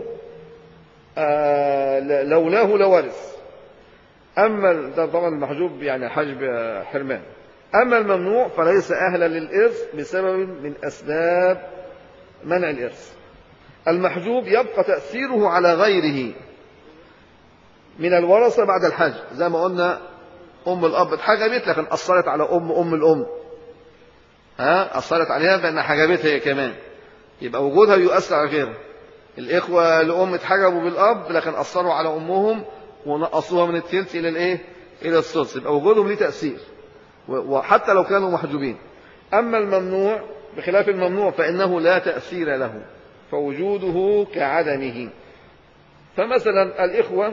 لولاه لورث. أما ده طبعا المحجوب يعني حجب حرمان. أما الممنوع فليس أهلا للإرث بسبب من أسباب منع الإرث. المحجوب يبقى تأثيره على غيره من الورثة بعد الحجب، زي ما قلنا أم الأب اتحجبت لكن أثرت على أم الأم، أثرت عليها بأن حجبتها هي كمان، يبقى وجودها يؤثر على غيرها. الإخوة لأم اتحجبوا بالأب لكن أثروا على أمهم ونقصوها من الثلث إلى الإيه؟ إلى الثلث، يبقى وجودهم ليه تأثير وحتى لو كانوا محجوبين. أما الممنوع بخلاف الممنوع فإنه لا تأثير له، فوجوده كعدمه. فمثلا الإخوة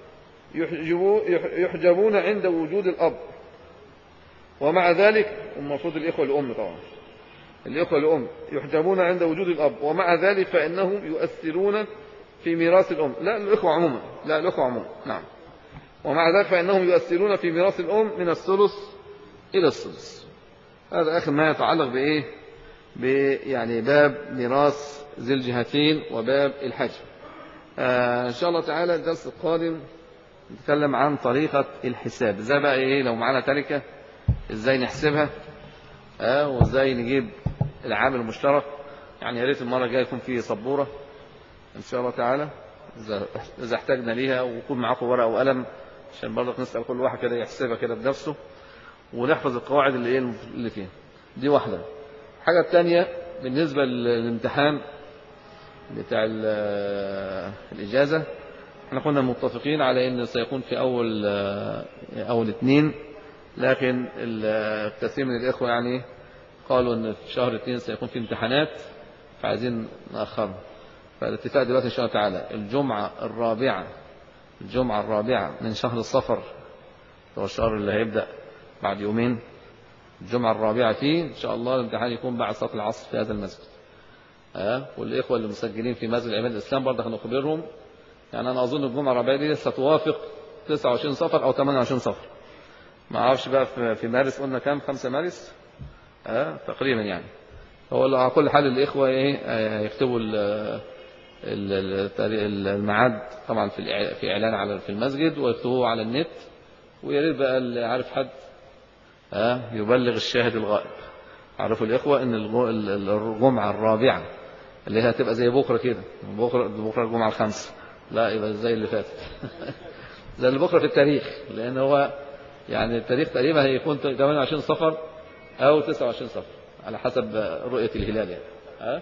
يحجبون عند وجود الأب، ومع ذلك المفروض الإخوة الأم طبعا، الإخوة الأم يحجبون عند وجود الأب، ومع ذلك فإنهم يؤثرون في ميراث الأم. لا الإخوة عموما، لا الإخوة عموما، نعم. ومع ذلك فإنهم يؤثرون في ميراث الأم من الثلث إلى السدس. هذا آخر ما يتعلق بإيه؟ يعني باب ميراث ذي الجهتين وباب الحجب. إن شاء الله تعالى الدرس القادم نتكلم عن طريقة الحساب، ازاي بقى إيه لو معانا تركة ازاي نحسبها، وازاي نجيب العامل المشترك. يعني يا ريت المرة الجاية يكون في سبورة إن شاء الله تعالى إذا احتاجنا ليها، ويكون معاكم ورقة وقلم عشان برضه نسأل كل واحد كده يحسبها كده بنفسه، ونحفظ القواعد اللي فيها. دي واحدة. الحاجة الثانية بالنسبة للامتحان بتاع الإجازة، احنا كنا متفقين على ان سيكون في اول اثنين، لكن الكثير من الإخوة يعني قالوا ان في شهر 2 سيكون في امتحانات فعايزين نأخرها. فالاتفاق دلوقتي ان شاء الله تعالى الجمعة الرابعة من شهر الصفر، هو الشهر اللي هيبدأ بعد يومين، الجمعة الرابعة فيه ان شاء الله الامتحان يكون بعد صلاة العصر في هذا المسجد. والإخوة اللي مسجلين في مسجد عماد الإسلام برضه هنخبرهم. يعني أنا أظن الجمعة الرابعة دي ستوافق 29 صفر أو 28 صفر، ما أعرفش بقى في مارس قلنا كام، 5 مارس تقريبا يعني. هو على كل حال الإخوة يكتبوا الميعاد طبعا في إعلان في المسجد، ويكتبوه على النت، ويا ريت بقى اللي عارف حد يبلغ الشاهد الغائب. عرفوا الإخوة إن الجمعة الرابعة اللي هي هتبقى زي بكرة كده، بكرة الجمعة ال5، لا يبقى زي اللي فاتت زي اللي بكرة في التاريخ، لأن هو يعني التاريخ تقريبا هيكون 28 صفر أو 29 صفر على حسب رؤية الهلال يعني.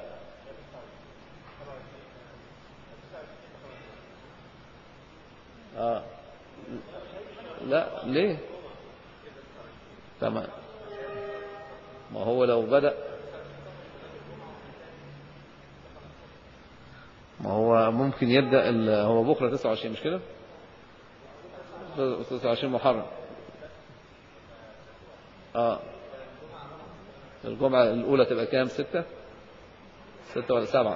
لا ليه؟ تمام. ما هو لو بدأ، ما هو ممكن يبدأ هو بكرة 29 مش كده؟ 29 محرم. الجمعة الأولى تبقى كام؟ 6 ولا 7؟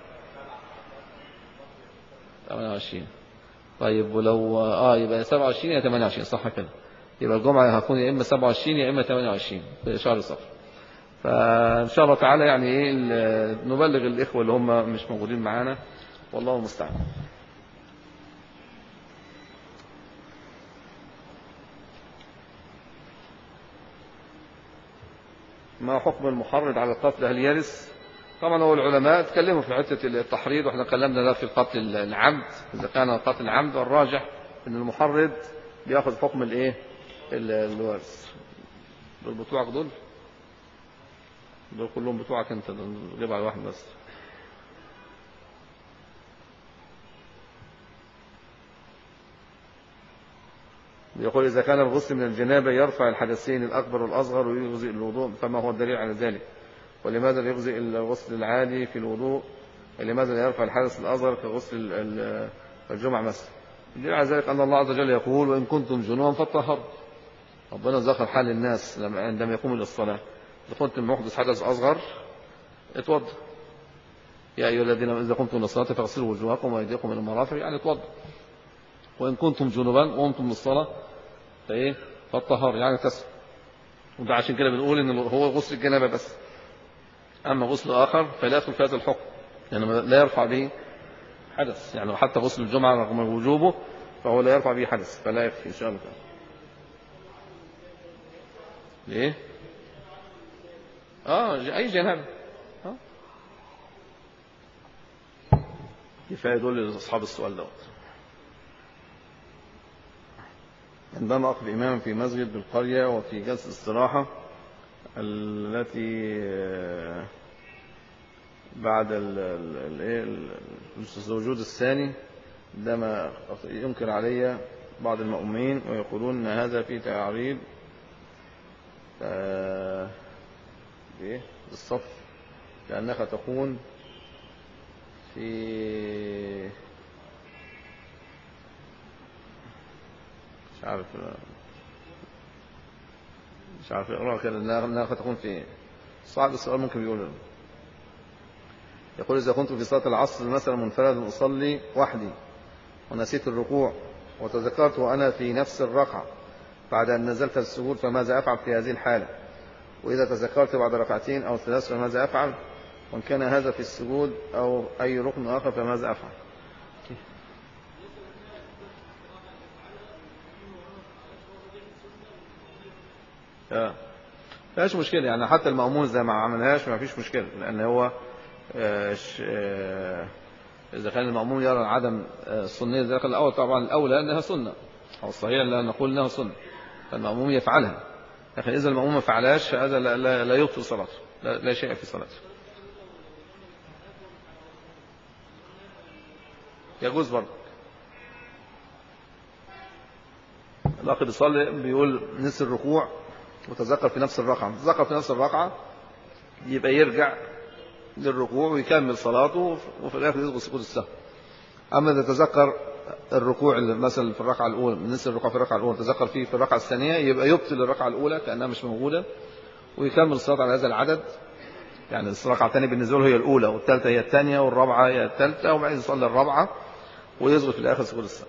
28. طيب ولو يبقى 27 يا 28 صح كده. يبقى الجمعة هتكون يا إما 27 يا إما 28 في شهر صفر. فإن شاء الله تعالى يعني إيه نبلغ الإخوة اللي هم مش موجودين معانا، والله المستعان. ما حكم المحرض على القتل، هل يرث؟ طبعا هو العلماء اتكلموا في حتة التحريض، واحنا اتكلمنا ده في القتل العمد. إذا كان القتل العمد والراجح إن المحرض بياخذ حكم الإيه الورث. دول بتوعك دول كلهم بتوعك انت، جيب على واحد بس. يقول إذا كان الغسل من الجنابة يرفع الحدثين الأكبر والأصغر ويجزئ الوضوء، فما هو الدليل على ذلك؟ ولماذا لا يجزئ الغسل العادي في الوضوء؟ ولماذا لا يرفع الحدث الأصغر كغسل الجمعة مثلا؟ الدليل على ذلك أن الله عز وجل يقول وإن كنتم جنوبا فاطهروا. ربنا ذكر حال الناس عندما يقوموا للصلاة. إذا كنت محدث حدث أصغر اتوضى. يا أيها الذين إذا قمتم للصلاة فاغسلوا وجوهكم وأيديكم إلى المرافق، يعني اتوضى. وإن كنتم جنبا وقمتم للصلاة فإيه فالطهار، يعني تسلم. وده عشان كده بنقول إن هو غسل الجنابة بس. أما غسل آخر فلا يدخل في هذا الحكم، يعني لا يرفع به حدث. يعني حتى غسل الجمعة رغم وجوبه فهو لا يرفع به حدث، فلا يكفي إن شاء الله. ليه؟ أي جنابة. كفاية دول لأصحاب السؤال دوت. عندما أقف إماما في مسجد بالقرية وفي جلسة استراحة التي بعد الوجود الثاني، عندما ينكر علي بعض المؤمنين ويقولون أن هذا في تعريض بالصف، لأنك تكون في مش عارف اقرأ كده، انها تكون في صعب السؤال. ممكن يقول إذا كنت في صلاة العصر مثلا منفردا أصلي وحدي ونسيت الركوع وتذكرت وأنا في نفس الركعة بعد أن نزلت السجود، فماذا أفعل في هذه الحالة؟ وإذا تذكرت بعد ركعتين أو 3 فماذا أفعل؟ وإن كان هذا في السجود أو أي ركن آخر فماذا أفعل؟ فيش مشكلة، يعني حتى المأمون زي ما عملهاش ما فيش مشكلة، لأن هو إذا كان المأمون يرى عدم السنية ذلك الأول، طبعا الأولى أنها سنة، أو الصحيح لا نقول أنها سنة، فالمأموم يفعلها. لكن إذا المأموم ما فعلهاش فهذا لا يبطل صلاته، لا شيء في صلاته. يجوز برضه. الأخ بيصلي بيقول نسي الركوع وتذكر في نفس الركعة، يبقى يرجع للركوع ويكمل صلاته وفي الآخر يسجد سجود السهو. أما إذا تذكر الركوع مثلا في الركعة الأولى، نسي الركوع في الركعة الأولى تذكر فيه في الركعة الثانية، يبقى يبطل الركعة الأولى كأنها مش موجودة ويكمل الصلاة على هذا العدد. يعني الركعة الثانية بالنسبة له هي الأولى، والثالثة هي الثانية، والرابعة هي الثالثة، وبعدين يصلي الرابعة ويسجد في الآخر سجود السهو.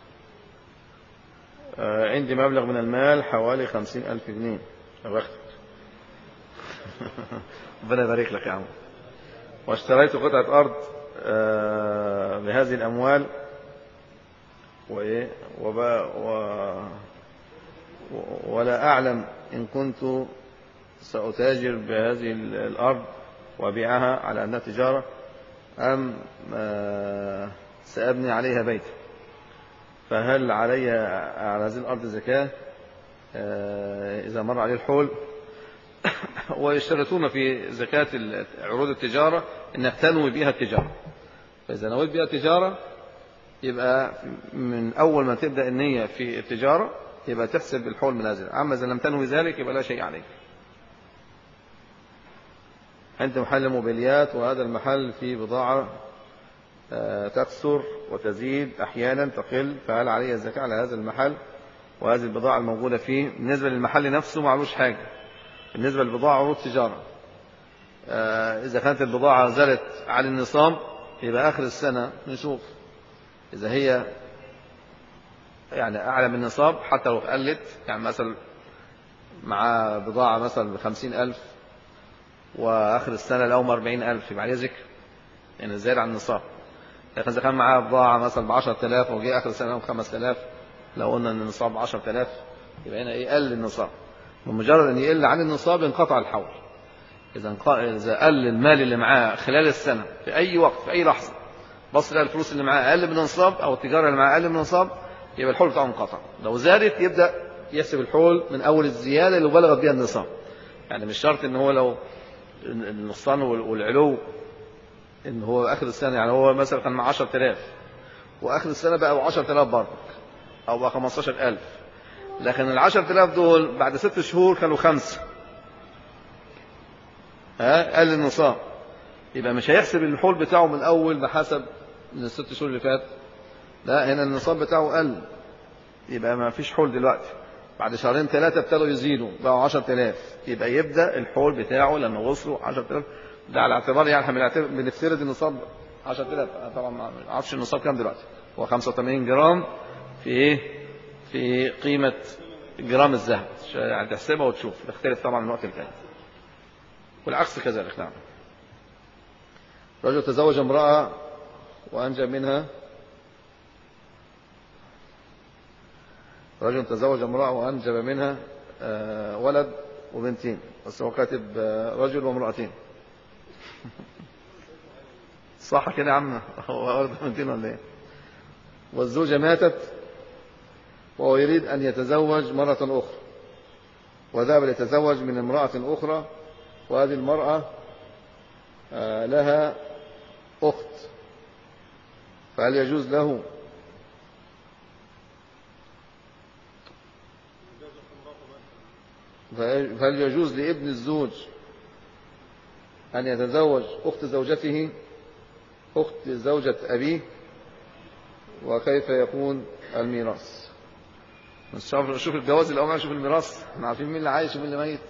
عندي مبلغ من المال حوالي 50,000 جنيه. ربنا يبارك لك يا عم. واشتريت قطعة أرض بهذه الأموال ولا أعلم إن كنت سأتاجر بهذه الأرض وأبيعها على أنها تجارة أم سأبني عليها بيت، فهل علي على هذه الأرض زكاة إذا مر عليه الحول؟ ويشترطون في زكاة عروض التجارة إنك تنوي بها التجارة، فإذا نويت بها التجارة يبقى من أول ما تبدأ النية في التجارة يبقى تحسب الحول من هذا. أما إذا لم تنوي ذلك يبقى لا شيء عليك. أنت محل موبيليات وهذا المحل فيه بضاعة تكثر وتزيد أحيانا تقل، فهل علي الزكاة على هذا المحل وهذه البضاعة الموجودة فيه؟ بالنسبة للمحل نفسه معلوش حاجة، بالنسبة للبضاعة عروض تجارة، إذا كانت البضاعة زادت عن النصاب يبقى آخر السنة نشوف إذا هي يعني أعلى من النصاب حتى لو قلت. يعني مثلا مع بضاعة مثلا ب50,000 وآخر السنة لقوم 40,000 يبقى عليه ذكر يعني زاد عن النصاب. لكن إذا كان معاه بضاعة مثلا ب10,000 وجي آخر السنة لقوم 5,000، لو قلنا إن النصاب 10,000 يبقى هنا إيه؟ قل النصاب. بمجرد أن يقل عن النصاب انقطع الحول. إذا قل المال اللي معاه خلال السنة في أي وقت في أي لحظة، بص لقى الفلوس اللي معاه أقل من النصاب أو التجارة اللي معاه أقل من النصاب، يبقى الحول بتاعه انقطع. لو زادت يبدأ يحسب الحول من أول الزيادة اللي بلغت بها النصاب. يعني مش شرط إن هو لو النقصان والعلو إن هو آخر السنة، يعني هو مثلا كان مع 10,000 وآخر السنة بقى 10,000 برضك أو بقى 15,000، لكن 10,000 دول بعد 6 شهور كانوا 5، قل النصاب، يبقى مش هيحسب الحول بتاعه من أول ما حسب من ال6 شهور اللي فات، لا هنا النصاب بتاعه قل، يبقى ما فيش حول دلوقتي. بعد 2 3 ابتدوا يزيدوا بقوا 10,000، يبقى يبدأ الحول بتاعه لما وصلوا 10,000 ده على اعتبار يعني احنا بنفترض النصاب 10,000. طبعا ما اعرفش النصاب كام دلوقتي، هو 85 جرام في ايه؟ في قيمة جرام الذهب، يعني تحسبها وتشوف، تختلف طبعا من وقت للتاني، والعكس كذلك. نعم. رجل تزوج امرأة وأنجب منها، رجل تزوج امرأة وأنجب منها ولد وبنتين، بس هو كاتب رجل وامرأتين. صح كده يا عم؟ هو ولد وبنتين ولا ايه؟ والزوجة ماتت وهو يريد أن يتزوج مرة أخرى، وذهب ليتزوج من امرأة أخرى، وهذه المرأة لها أخت، فهل يجوز له فهل يجوز لابن الزوج أن يتزوج أخت زوجته، أخت زوجة أبيه؟ وكيف يكون الميراث؟ شوف الجواز الأول، شوف الميراث، احنا عارفين مين اللي عايش ومين اللي ميت.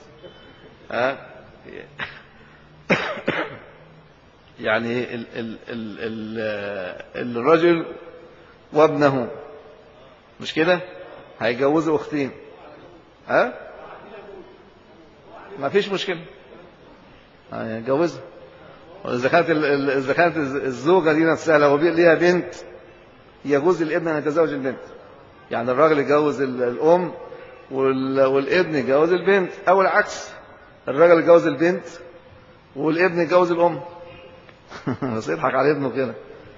يعني الرجل وابنه مش كده هيجوزوا أختين، ما فيش مشكلة هيجوزها. إذا كانت الزوجة دي نفسها لو ليها بنت يجوز الابن أن يتزوج البنت، يعني الراجل يجوز الأم والابن يجوز البنت، أو العكس الراجل يجوز البنت والابن يجوز الأم. بس يضحك على ابنه كده،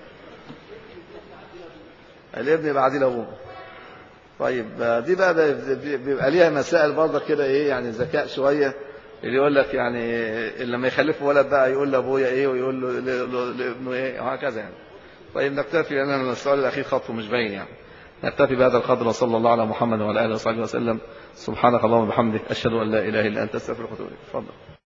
الابن يبقى عديل أبوه. طيب دي بقى بيبقى ليها مسائل برضه كده ايه، يعني ذكاء شوية، اللي يقول لك يعني لما يخلفوا ولد بقى يقول لابويا ايه ويقول له لابنه ايه وهكذا يعني. طيب نكتفي، لان السؤال الاخير خطه مش باين يعني. نكتفي بهذا القدر، وصلى الله على محمد وعلى اله وصحبه وسلم. سبحانك اللهم وبحمدك، اشهد ان لا اله الا انت، استغفرك واتوب اليك. اتفضل.